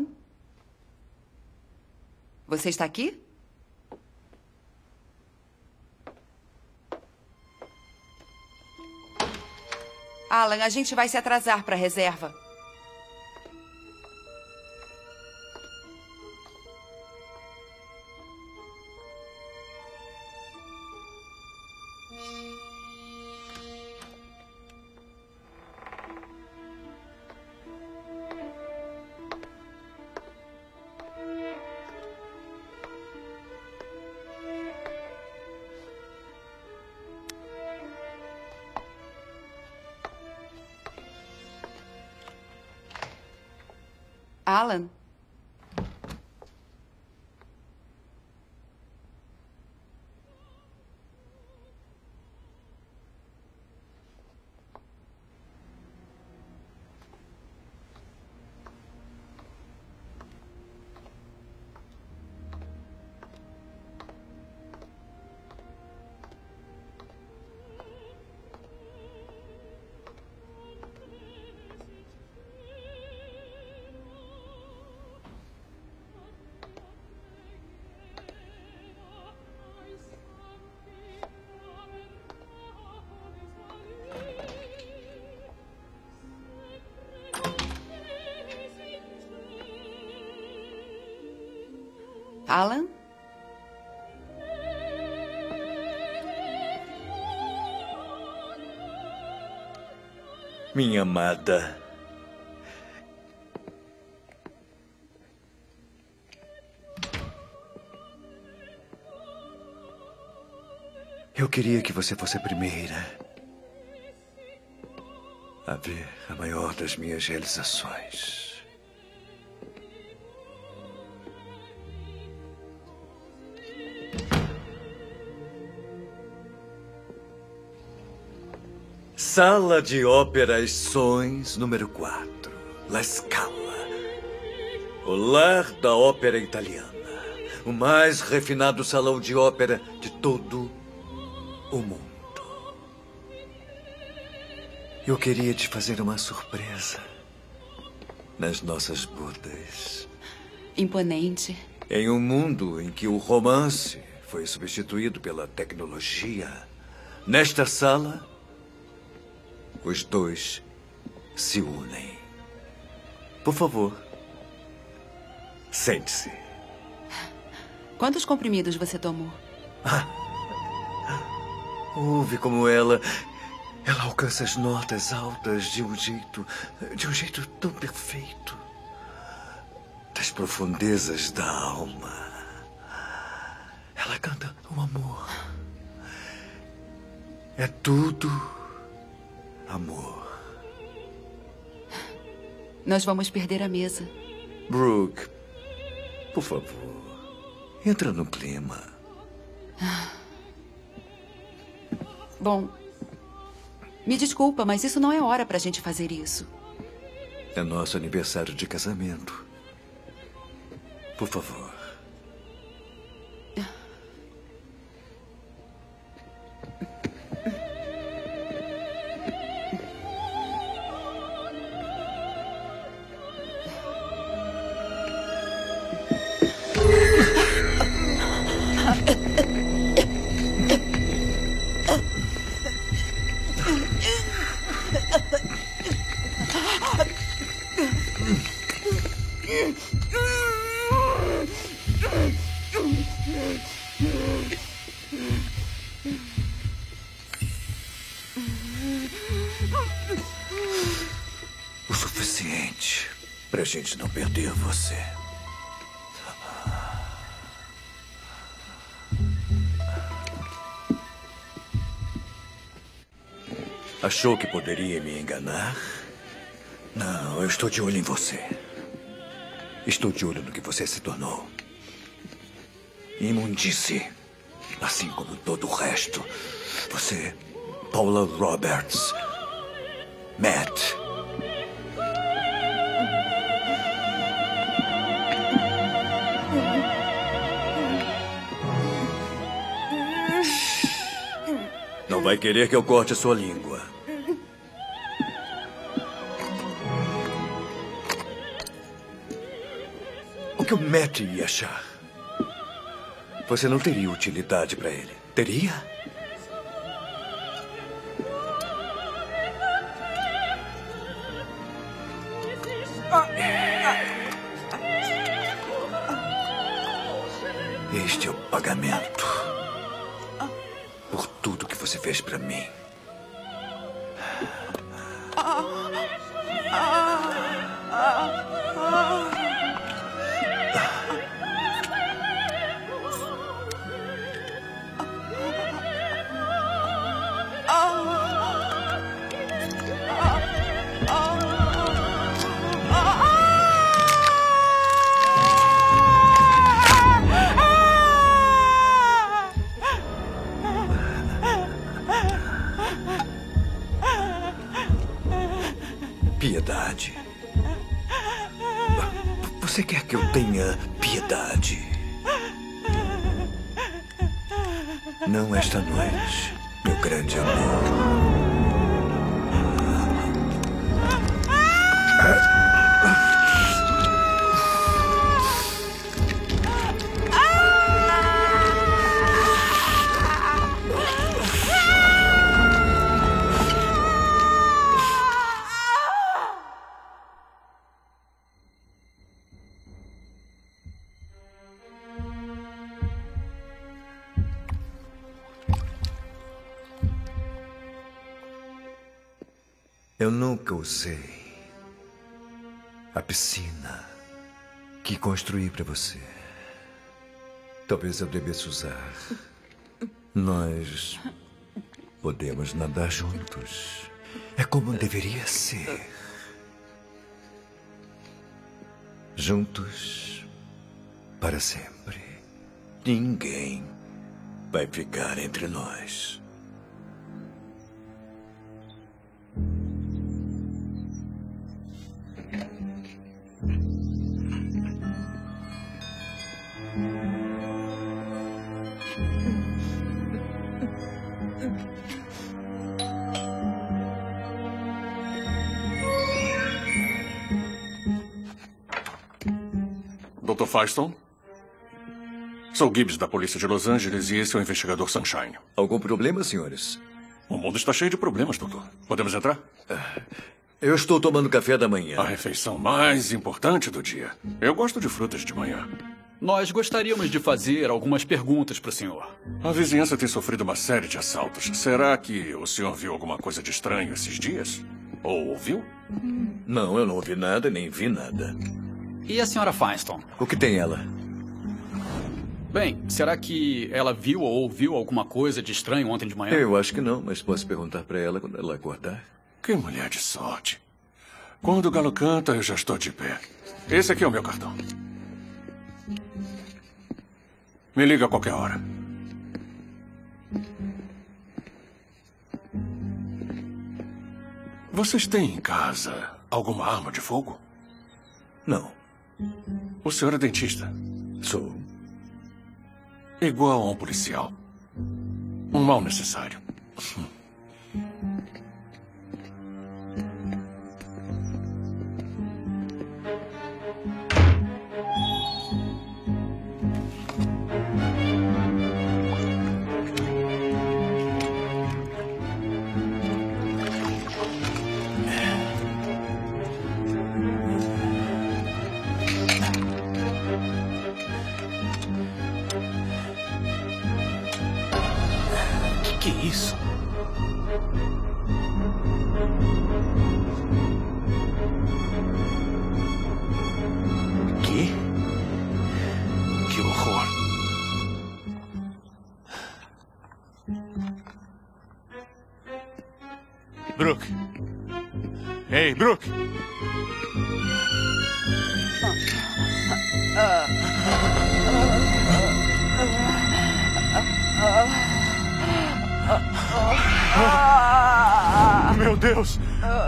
Você está aqui? Alan, a gente vai se atrasar para a reserva. Alan? Alan? Minha amada. Eu queria que você fosse a primeira a ver a maior das minhas realizações. Sala de Operações número 4, La Scala. O lar da ópera italiana. O mais refinado salão de ópera de todo o mundo. Eu queria te fazer uma surpresa nas nossas bodas. Imponente. Em um mundo em que o romance foi substituído pela tecnologia, nesta sala, os dois se unem. Por favor, sente-se. Quantos comprimidos você tomou? Ouve como ela alcança as notas altas de um jeito tão perfeito. Das profundezas da alma. Ela canta o amor. É tudo amor. Nós vamos perder a mesa. Brooke, por favor, entra no clima. Bom, me desculpa, mas isso não é hora pra gente fazer isso. É nosso aniversário de casamento. Por favor. O suficiente pra gente não perder você. Achou que poderia me enganar? Não, eu estou de olho em você. Estou de olho no que você se tornou. Imundice. Assim como todo o resto. Você, Paula Roberts, Matt. Não vai querer que eu corte a sua língua. que o Matt ia achar? Você não teria utilidade para ele, teria? Este é o pagamento por tudo que você fez para mim. Piedade. Você quer que eu tenha piedade? Não esta noite, meu grande amor. Eu nunca usei a piscina que construí para você. Talvez eu devesse usar. Nós podemos nadar juntos. É como deveria ser. Juntos para sempre. Ninguém vai ficar entre nós. Dr. Firestone? Sou Gibbs, da polícia de Los Angeles, e esse é o investigador Sunshine. Algum problema, senhores? O mundo está cheio de problemas, doutor. Podemos entrar? Eu estou tomando café da manhã. A refeição mais importante do dia. Eu gosto de frutas de manhã. Nós gostaríamos de fazer algumas perguntas para o senhor. A vizinhança tem sofrido uma série de assaltos. Será que o senhor viu alguma coisa de estranho esses dias? Ou ouviu? Não, eu não ouvi nada, nem vi nada. E a senhora Firestone? O que tem ela? Bem, será que ela viu ou ouviu alguma coisa de estranho ontem de manhã? Eu acho que não, mas posso perguntar para ela quando ela acordar. Que mulher de sorte. Quando o galo canta, eu já estou de pé. Esse aqui é o meu cartão. Me liga a qualquer hora. Vocês têm em casa alguma arma de fogo? Não. O senhor é dentista? Sou. Igual a um policial. Um mal necessário. Que é isso? Que horror. Brooke. Ei, Brooke. Meu Deus!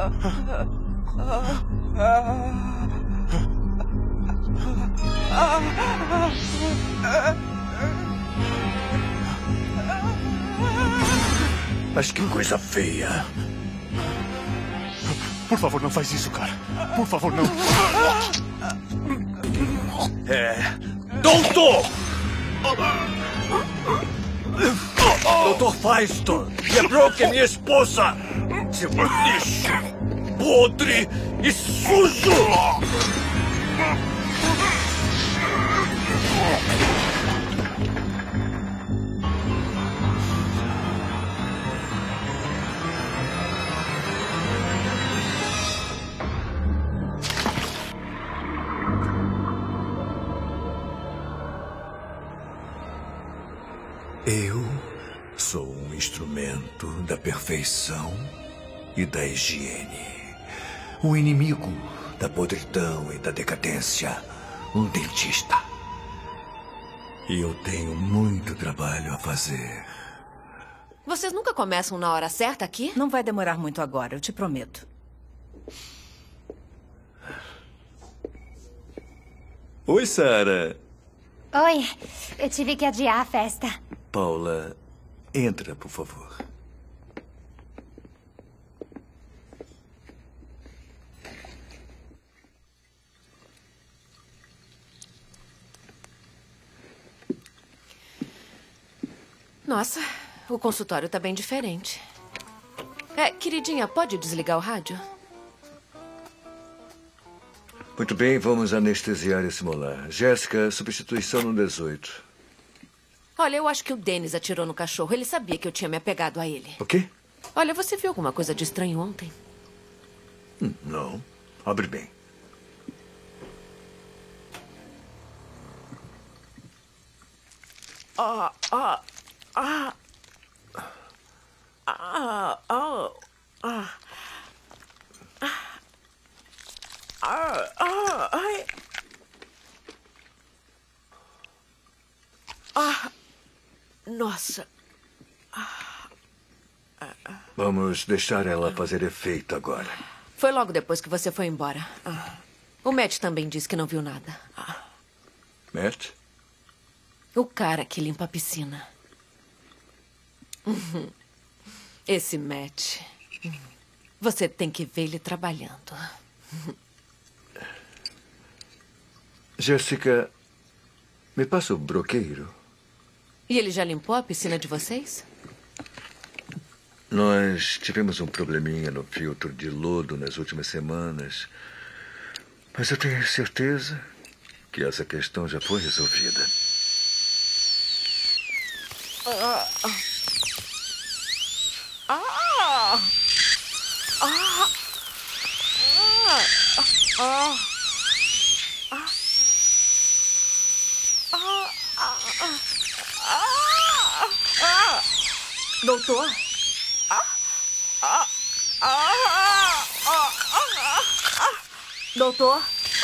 Mas que coisa feia. Por favor, não faz isso, cara. Por favor, não. Doutor! Doutor Feiston! Lembrou que é minha esposa! Seu lixo! Podre e sujo! Eu sou um instrumento da perfeição e da higiene. Um inimigo da podridão e da decadência. Um dentista. E eu tenho muito trabalho a fazer. Vocês nunca começam na hora certa aqui? Não vai demorar muito agora, eu te prometo. Oi, Sarah. Oi, eu tive que adiar a festa. Paula, entra, por favor. Nossa, o consultório tá bem diferente. Queridinha, pode desligar o rádio? Muito bem, vamos anestesiar esse molar. Jéssica, substituição no 18. Olha, eu acho que o Dennis atirou no cachorro. Ele sabia que eu tinha me apegado a ele. O quê? Olha, você viu alguma coisa de estranho ontem? Não. Abre bem. Nossa. Vamos deixar ela fazer efeito agora. Foi logo depois que você foi embora. O Matt também disse que não viu nada. Matt? O cara que limpa a piscina. Esse Matt. Você tem que ver ele trabalhando. Jéssica, me passa o broqueiro. E ele já limpou a piscina de vocês? Nós tivemos um probleminha no filtro de lodo nas últimas semanas. Mas eu tenho certeza que essa questão já foi resolvida. Doutor? Doutor?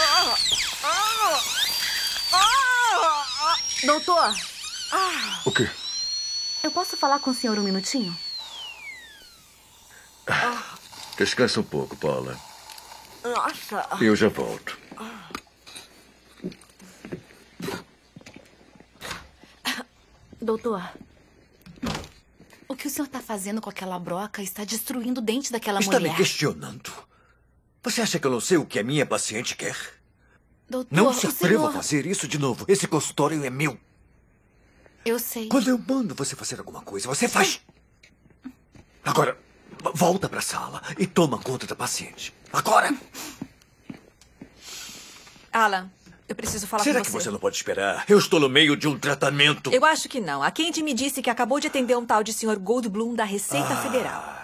Doutor? O quê? Eu posso falar com o senhor um minutinho? Descansa um pouco, Paula. Nossa. Eu já volto. Doutor, o que o senhor está fazendo com aquela broca está destruindo o dente daquela Está mulher. me questionando? Você acha que eu não sei o que a minha paciente quer? Doutor, Não se o atreva senhor... a fazer isso de novo. Esse consultório é meu. Eu sei. Quando eu mando você fazer alguma coisa, você faz. Agora, volta para a sala e toma conta da paciente. Agora! Alan, eu preciso falar Será com que você. você não pode esperar? Eu estou no meio de um tratamento. Eu acho que não. A Candy me disse que acabou de atender um tal de Sr. Goldblum da Receita Federal.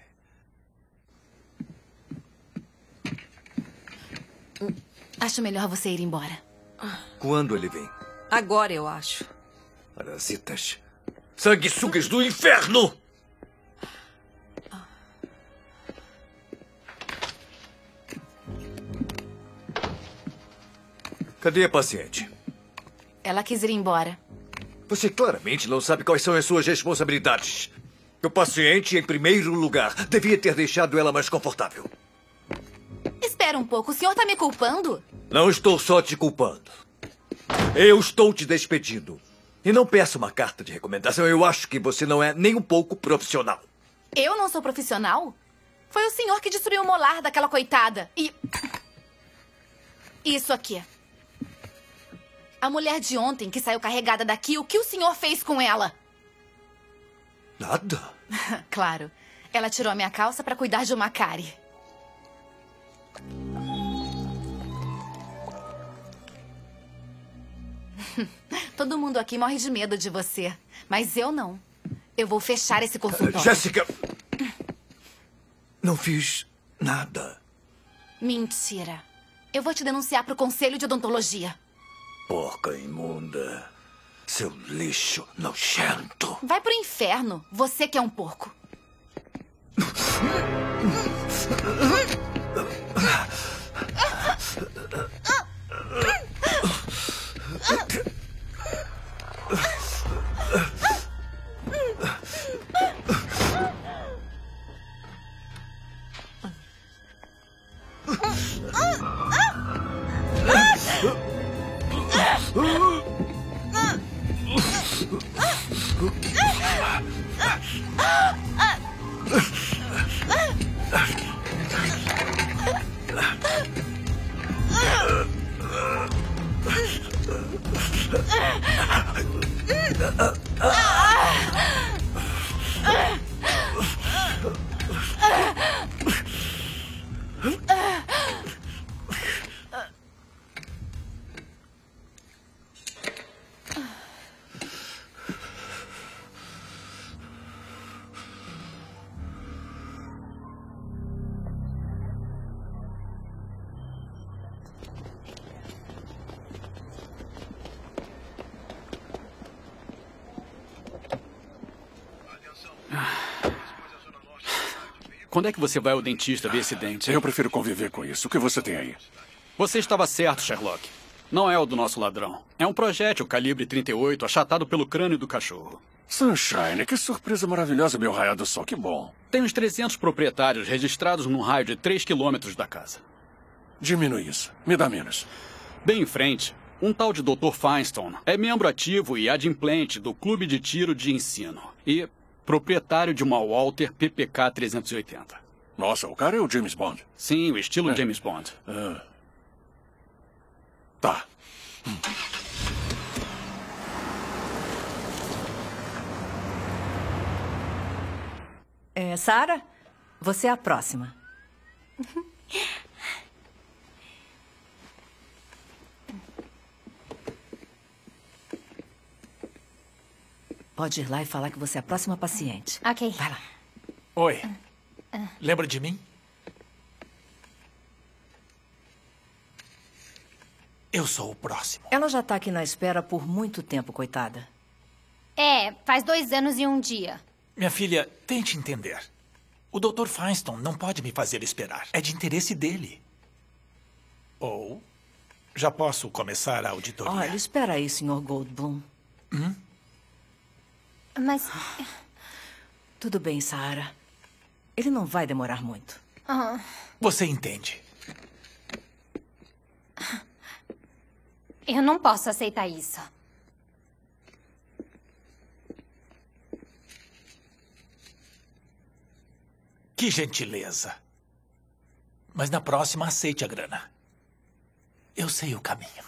Acho melhor você ir embora. Quando ele vem? Agora, eu acho. Parasitas. Sanguessugas do inferno! Cadê a paciente? Ela quis ir embora. Você claramente não sabe quais são as suas responsabilidades. O paciente, em primeiro lugar, devia ter deixado ela mais confortável. Espera um pouco, o senhor está me culpando? Não estou só te culpando. Eu estou te despedindo. E não peço uma carta de recomendação. Eu acho que você não é nem um pouco profissional. Eu não sou profissional? Foi o senhor que destruiu o molar daquela coitada. E... isso aqui. A mulher de ontem que saiu carregada daqui, o que o senhor fez com ela? Nada. Claro. Ela tirou a minha calça para cuidar de uma cárie. Todo mundo aqui morre de medo de você. Mas eu não. Eu vou fechar esse consultório. Jéssica! Não fiz nada. Mentira. Eu vou te denunciar para o Conselho de Odontologia. Porca imunda. Seu lixo nojento. Vai pro inferno. Você que é um porco. Quando é que você vai ao dentista ver esse dente? Eu prefiro conviver com isso. O que você tem aí? Você estava certo, Sherlock. Não é o do nosso ladrão. É um projétil calibre 38 achatado pelo crânio do cachorro. Sunshine, que surpresa maravilhosa, meu raio do sol. Que bom. Tem uns 300 proprietários registrados num raio de 3 quilômetros da casa. Diminui isso. Me dá menos. Bem em frente, um tal de Dr. Feinstein é membro ativo e adimplente do Clube de Tiro de Ensino. E proprietário de uma Walther PPK 380. Nossa, o cara é o James Bond. Sim, o estilo James Bond. Tá. Sarah, você é a próxima. Pode ir lá e falar que você é a próxima paciente. Ok. Vai lá. Oi. Lembra de mim? Eu sou o próximo. Ela já está aqui na espera por muito tempo, coitada. Faz 2 anos e 1 dia. Minha filha, tente entender. O Dr. Feinstein não pode me fazer esperar. É de interesse dele. Ou já posso começar a auditoria? Olha, espera aí, Sr. Goldblum. Mas... Tudo bem, Sarah. Ele não vai demorar muito. Você entende. Eu não posso aceitar isso. Que gentileza. Mas na próxima, aceite a grana. Eu sei o caminho.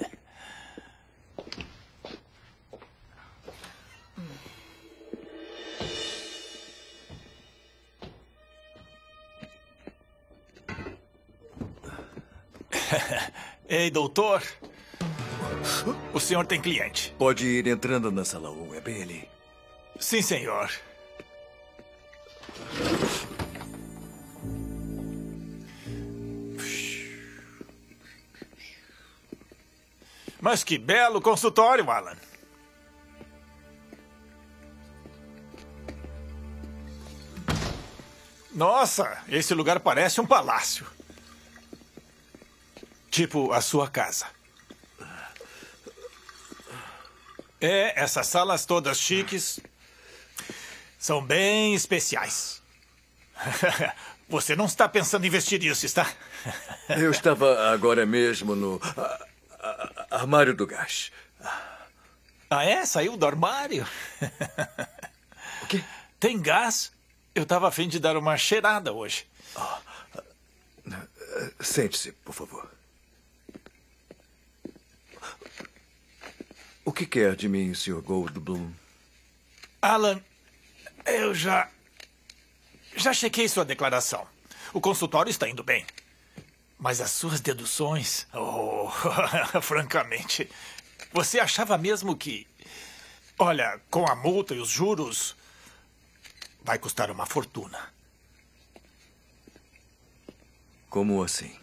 Ei, doutor. O senhor tem cliente. Pode ir entrando na sala 1, é bem ali. Sim, senhor. Mas que belo consultório, Alan. Nossa, esse lugar parece um palácio. Tipo a sua casa. Essas salas todas chiques são bem especiais. Você não está pensando em investir isso, está? Eu estava agora mesmo no armário do gás. Saiu do armário? O quê? Tem gás? Eu estava a fim de dar uma cheirada hoje. Sente-se, por favor. que quer de mim, Sr. Goldblum? Alan, eu já chequei sua declaração. O consultório está indo bem. Mas as suas deduções... Oh, francamente, você achava mesmo que... Olha, com a multa e os juros, vai custar uma fortuna. Como assim?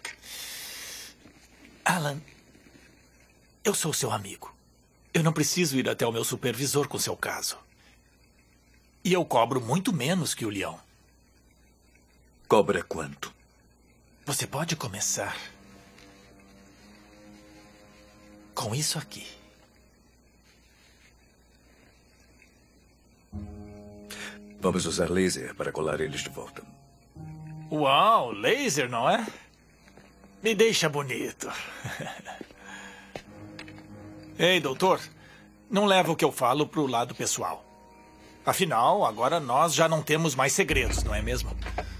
Alan, eu sou seu amigo. Eu não preciso ir até o meu supervisor com seu caso. E eu cobro muito menos que o Leão. Cobra quanto? Você pode começar com isso aqui. Vamos usar laser para colar eles de volta. Uau, laser, não é? Me deixa bonito. Ei, doutor, não leva o que eu falo pro lado pessoal. Afinal, agora nós já não temos mais segredos, não é mesmo?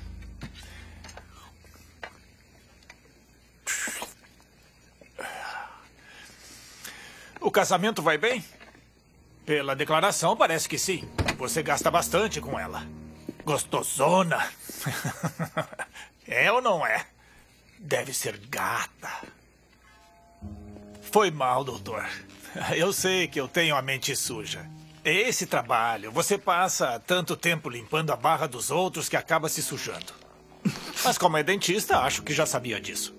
O casamento vai bem? Pela declaração, parece que sim. Você gasta bastante com ela. Gostosona. É ou não é? Deve ser gata. Foi mal, doutor. Eu sei que eu tenho a mente suja. Esse trabalho, você passa tanto tempo limpando a barra dos outros que acaba se sujando. Mas como é dentista, acho que já sabia disso.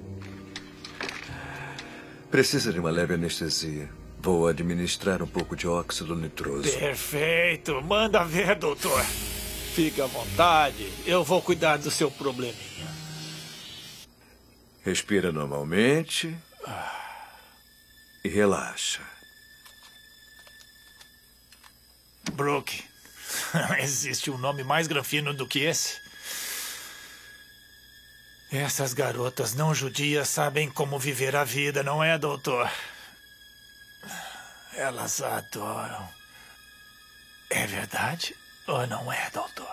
Precisa de uma leve anestesia. Vou administrar um pouco de óxido nitroso. Perfeito. Manda ver, doutor. Fique à vontade. Eu vou cuidar do seu probleminha. Respira normalmente. E relaxa. Brooke. Existe um nome mais granfino do que esse? Essas garotas não judias sabem como viver a vida, não é, doutor? Elas a adoram. É verdade ou não é, doutor?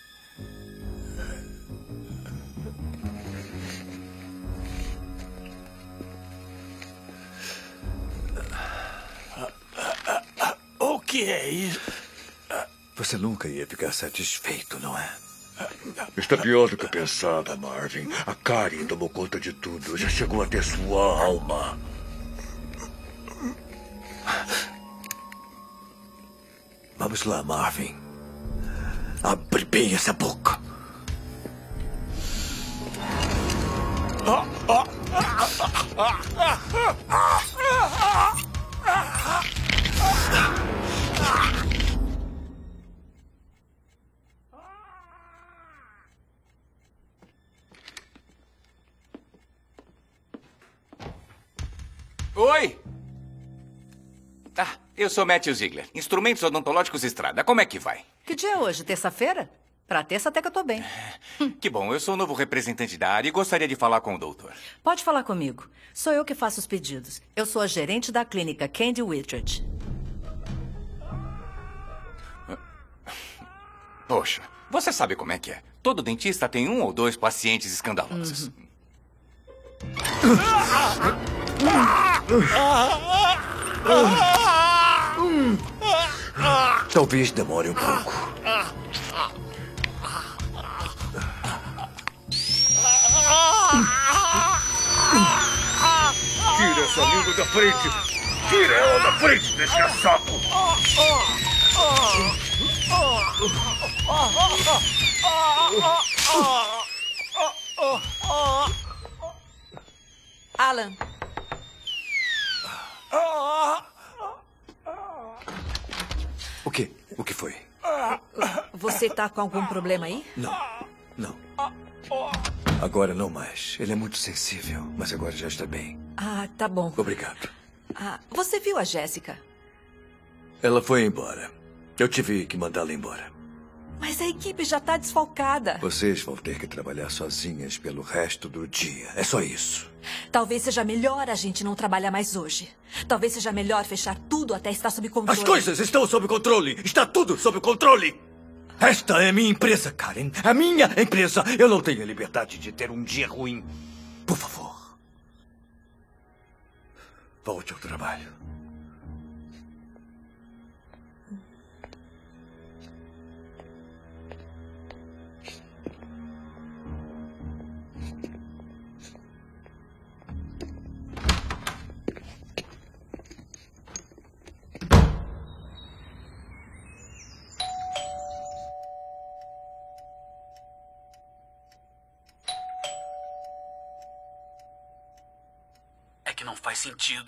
O que é isso? Você nunca ia ficar satisfeito, não é? Está pior do que eu pensava, Marvin. A Karen tomou conta de tudo. Já chegou até sua alma. Vamos lá, Marvin. Abre bem essa boca. Oi! Eu sou Matthew Ziegler, Instrumentos Odontológicos Estrada. Como é que vai? Que dia é hoje? Terça-feira? Pra terça até que eu tô bem. Que bom, eu sou o novo representante da área e gostaria de falar com o doutor. Pode falar comigo. Sou eu que faço os pedidos. Eu sou a gerente da clínica Candy Whitridge. Poxa, você sabe como é que é. Todo dentista tem um ou dois pacientes escandalosos. Talvez demore um pouco. Tira essa língua da frente! Tira ela da frente, deixa saco! Alan. O quê? O que foi? Você tá com algum problema aí? Não. Agora não mais. Ele é muito sensível, mas agora já está bem. Ah, tá bom. Obrigado. Você viu a Jéssica? Ela foi embora. Eu tive que mandá-la embora. Mas a equipe já tá desfalcada. Vocês vão ter que trabalhar sozinhas pelo resto do dia. É só isso. Talvez seja melhor a gente não trabalhar mais hoje. Talvez seja melhor fechar tudo até estar sob controle. As coisas estão sob controle. Está tudo sob controle. Esta é minha empresa, Karen. A minha empresa. Eu não tenho a liberdade de ter um dia ruim. Por favor. Volte ao trabalho. que não faz sentido.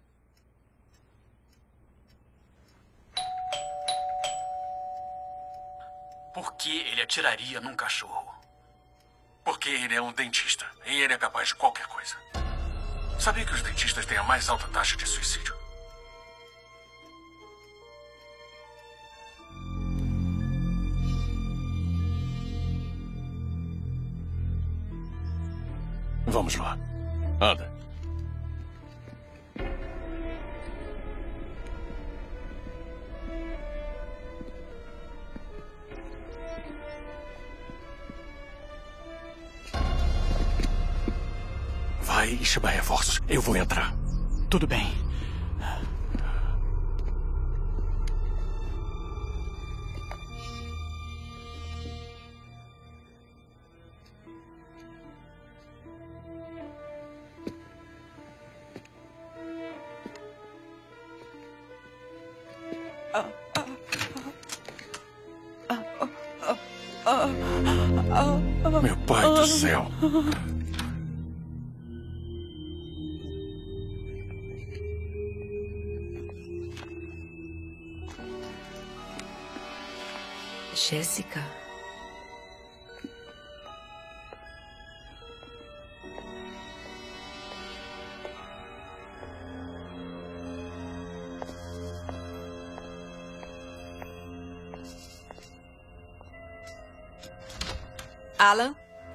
Por que ele atiraria num cachorro? Porque ele é um dentista e ele é capaz de qualquer coisa. Sabia que os dentistas têm a mais alta taxa de suicídio? Vamos lá. Anda. Vai e chama reforços. Eu vou entrar. Tudo bem. Meu pai do céu. Jéssica. Alan?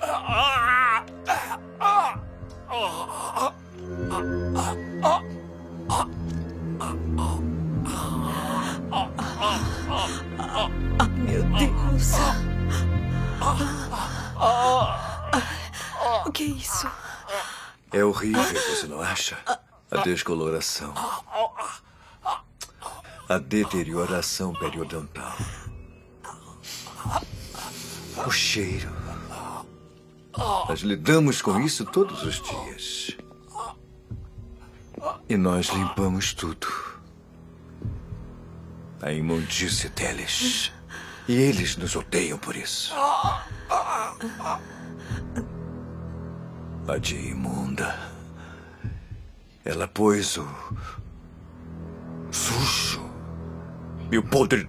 Meu Deus. O que é isso? É horrível, você não acha? A descoloração. A deterioração periodontal. O cheiro. Nós lidamos com isso todos os dias. E nós limpamos tudo. A imundície deles. E eles nos odeiam por isso. A dia imunda. Ela pôs o sujo e o podre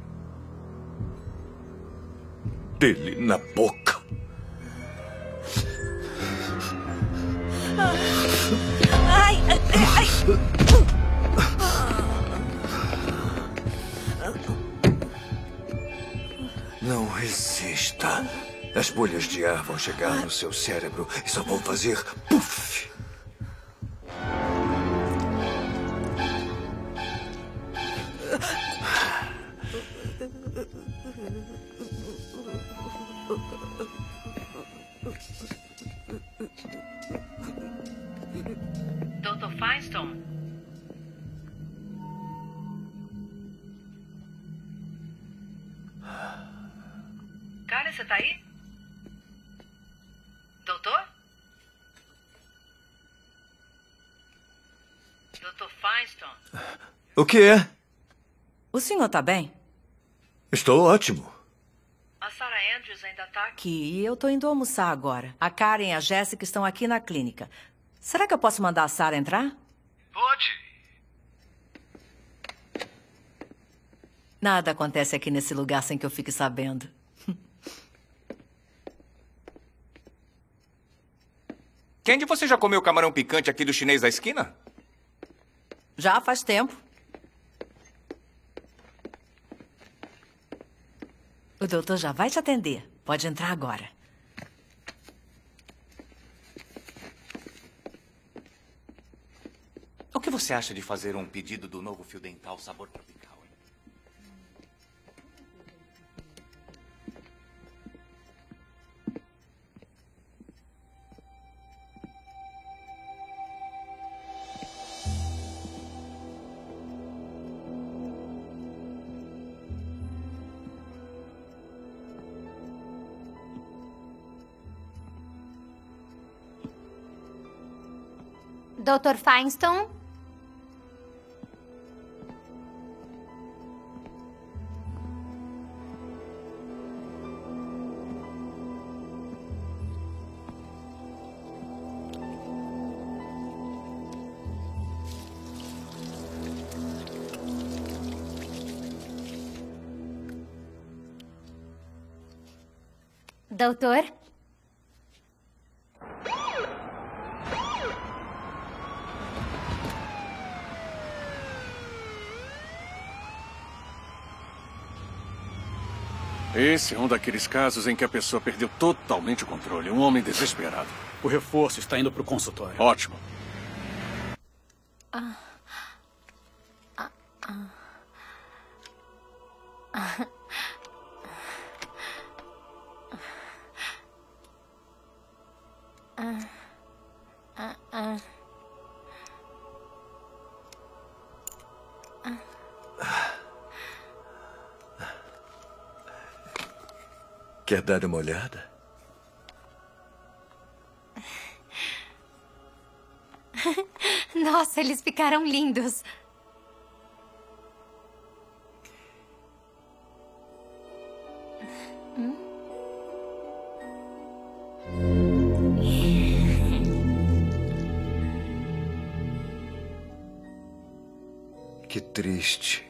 dele na boca. Ai, ai, ai. Não resista. As bolhas de ar vão chegar no seu cérebro e só vão fazer puff. Dr. Feinstein? Cara, você tá aí? Doutor? Dr. Feinstein? O que é? O senhor tá bem? Estou ótimo. A Sarah Andrews ainda tá aqui e eu tô indo almoçar agora. A Karen e a Jéssica estão aqui na clínica. Será que eu posso mandar a Sarah entrar? Pode. Nada acontece aqui nesse lugar sem que eu fique sabendo. Candy, você já comeu camarão picante aqui do chinês da esquina? Já faz tempo. O doutor já vai te atender. Pode entrar agora. O que você acha de fazer um pedido do novo fio dental sabor tropical, hein? Dr. Feinstein? doutor. Esse é um daqueles casos em que a pessoa perdeu totalmente o controle. Um homem desesperado. O reforço está indo para o consultório. Ótimo. Quer dar uma olhada? Nossa, eles ficaram lindos. Que triste.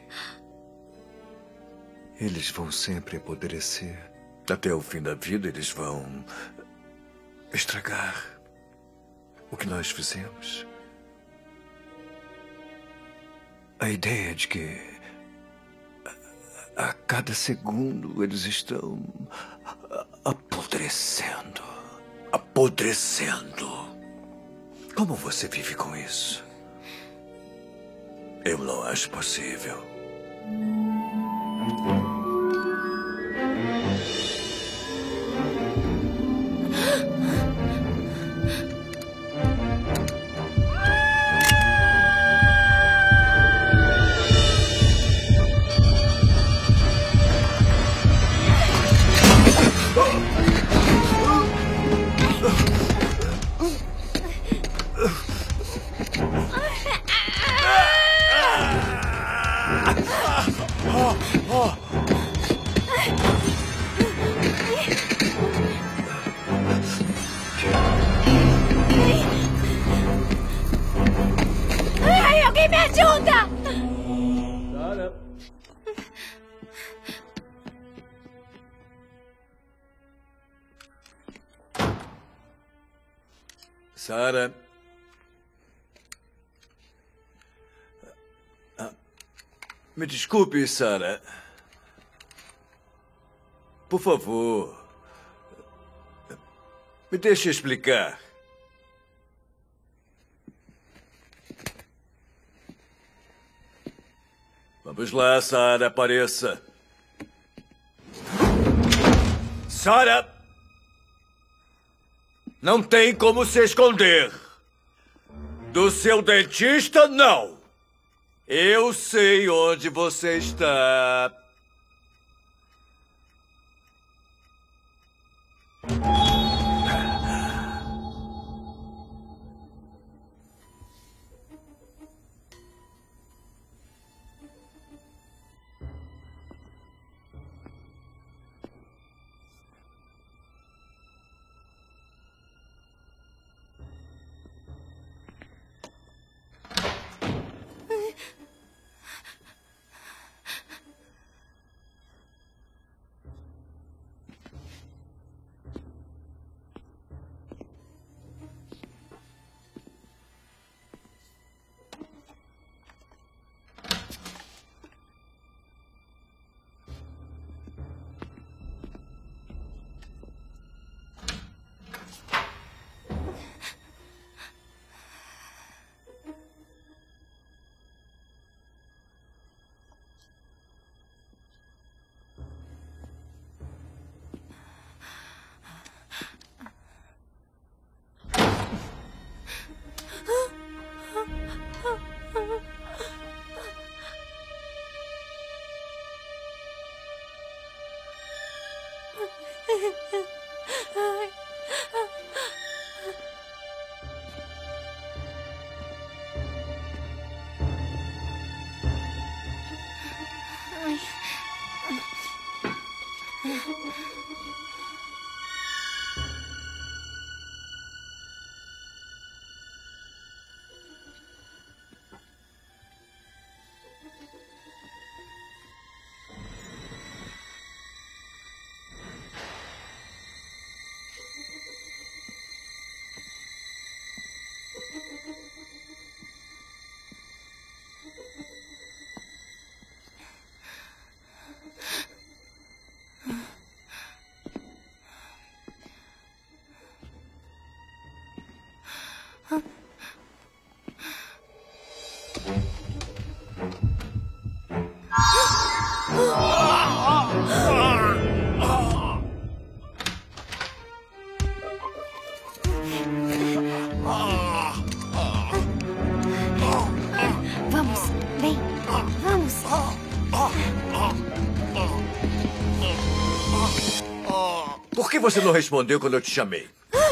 Eles vão sempre apodrecer. Até o fim da vida, eles vão estragar o que nós fizemos. A ideia de que a cada segundo eles estão apodrecendo. Apodrecendo. Como você vive com isso? Eu não acho possível. Ai, alguém me ajuda! Sarah. Me desculpe, Sarah. Por favor. Me deixe explicar. Vamos lá, Sarah, apareça. Sarah! Não tem como se esconder. Do seu dentista, não. Eu sei onde você está. Vamos, vem, vamos. Por que você não respondeu quando eu te chamei?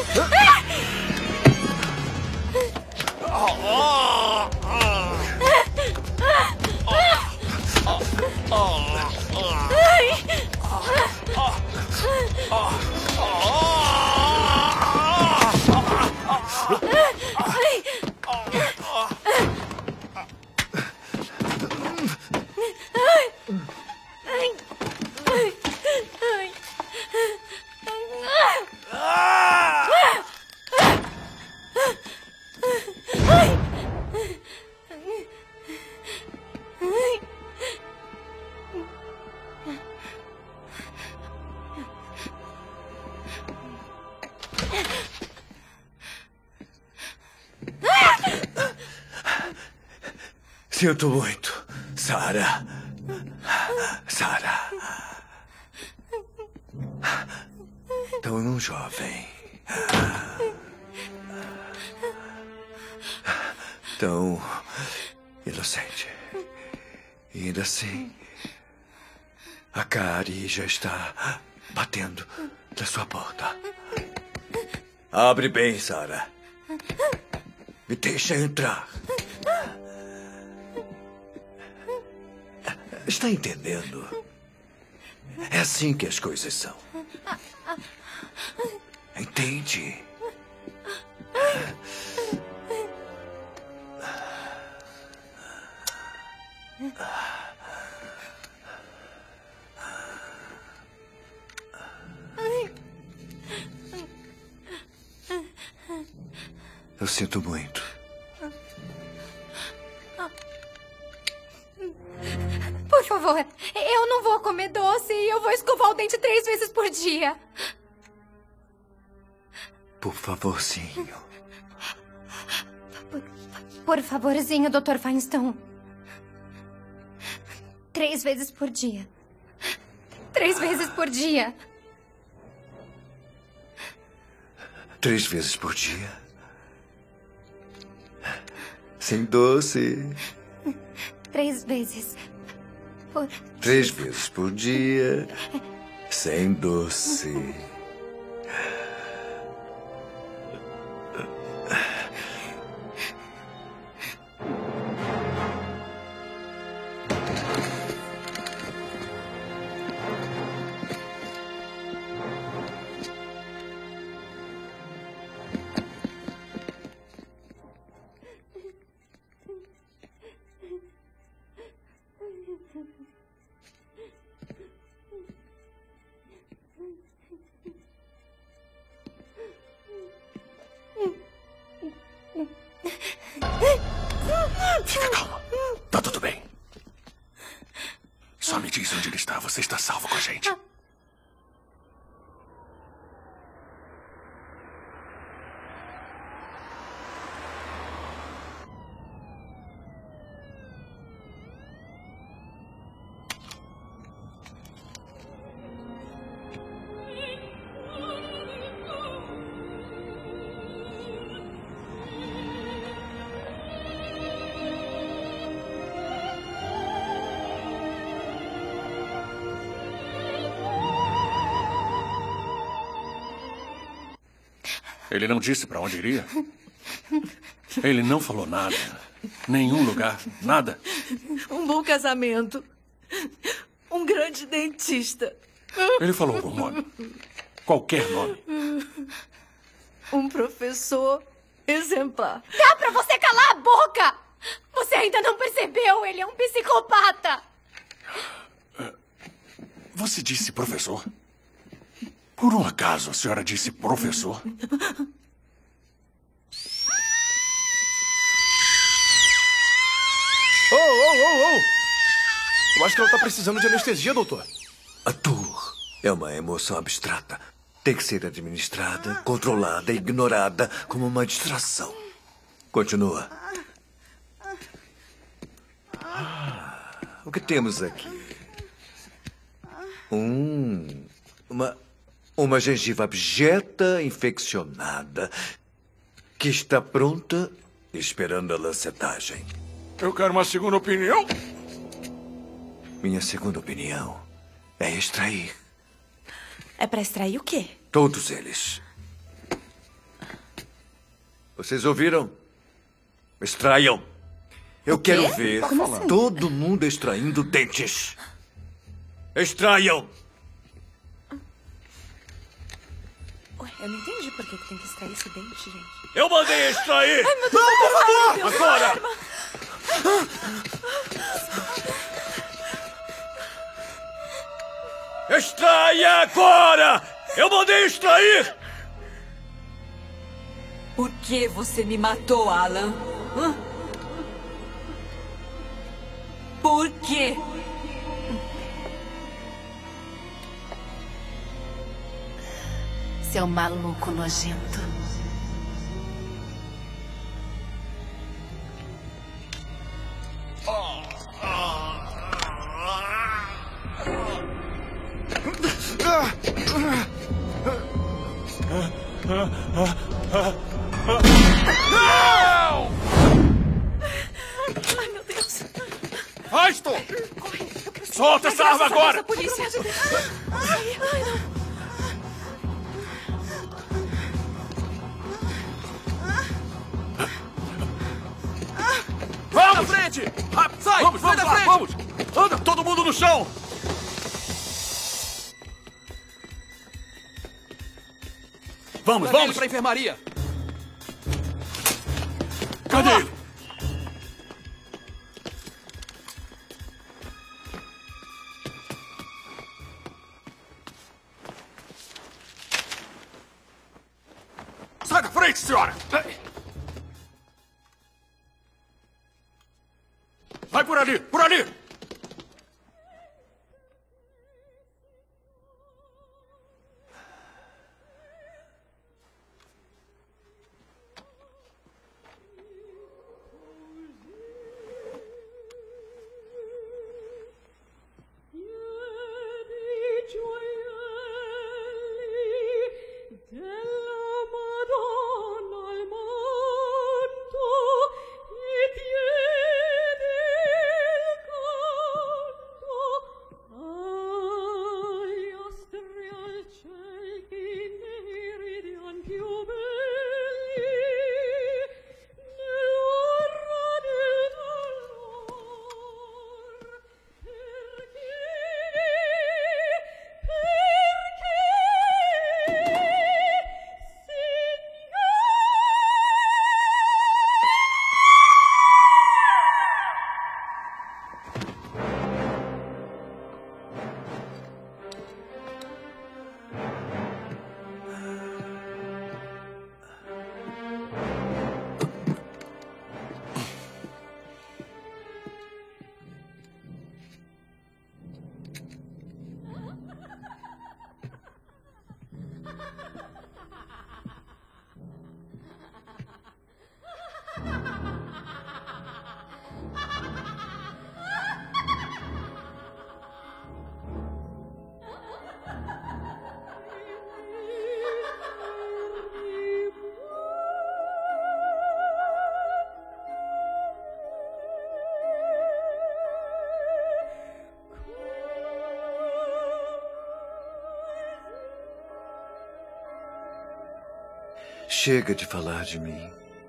Sinto muito, Sarah. Sarah. Tão jovem. Tão inocente. E ainda assim, a Kari já está batendo na sua porta. Abre bem, Sarah. Me deixa entrar. Está entendendo? É assim que as coisas são. Entende? Eu sinto muito. Por favor, eu não vou comer doce e eu vou escovar o dente 3 vezes por dia. Por favorzinho. Por favorzinho, Dr. Feinstein. 3 vezes por dia. 3 vezes por dia. 3 vezes por dia. Sem doce. 3 vezes. 3 vezes por dia. Sem doce. Fica calma. Tá tudo bem. Só me diz onde ele está. Você está salvo com a gente. Ele não disse para onde iria? Ele não falou nada. Nenhum lugar. Nada. Um bom casamento. Um grande dentista. Ele falou algum nome. Qualquer nome. Um professor exemplar. Dá pra você calar a boca! Você ainda não percebeu? Ele é um psicopata! Você disse professor? Por um acaso a senhora disse professor? Eu acho que ela está precisando de anestesia, doutor. A dor é uma emoção abstrata. Tem que ser administrada, controlada, ignorada como uma distração. Continua. O que temos aqui? Uma gengiva abjeta, infeccionada, que está pronta, esperando a lancetagem. Eu quero uma segunda opinião. Minha segunda opinião é extrair. É pra extrair o quê? Todos eles. Vocês ouviram? Extraiam. Eu quero ver todo mundo extraindo dentes. Extraiam. Ué, eu não entendi por que tem que extrair esse dente, gente. Eu mandei extrair! Ai, meu Deus, não, Deus, agora! Extraia agora! Eu mandei extrair! Por que você me matou, Alan? Hã? Por quê? Seu maluco nojento. Não! Ai, meu Deus. Aston! Solta essa arma agora! Polícia. Ai, não. Vamos! À frente! Sai! Vamos da frente! Vamos! Anda, todo mundo no chão! Vamos pra enfermaria! Cadê ele? Sai da frente, senhora! Vai por ali! Por ali! Chega de falar de mim.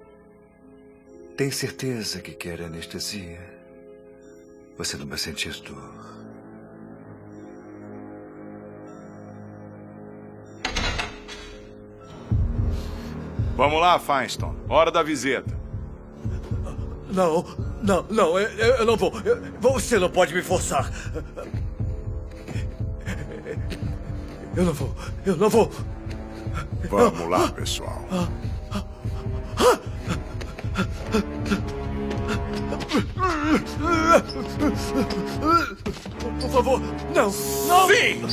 Tem certeza que quer anestesia? Você não vai sentir dor. Vamos lá, Feinstein. Hora da visita. Não, eu não vou. Você não pode me forçar. Eu não vou. Vamos lá, pessoal. Por favor, não! Não! Sim!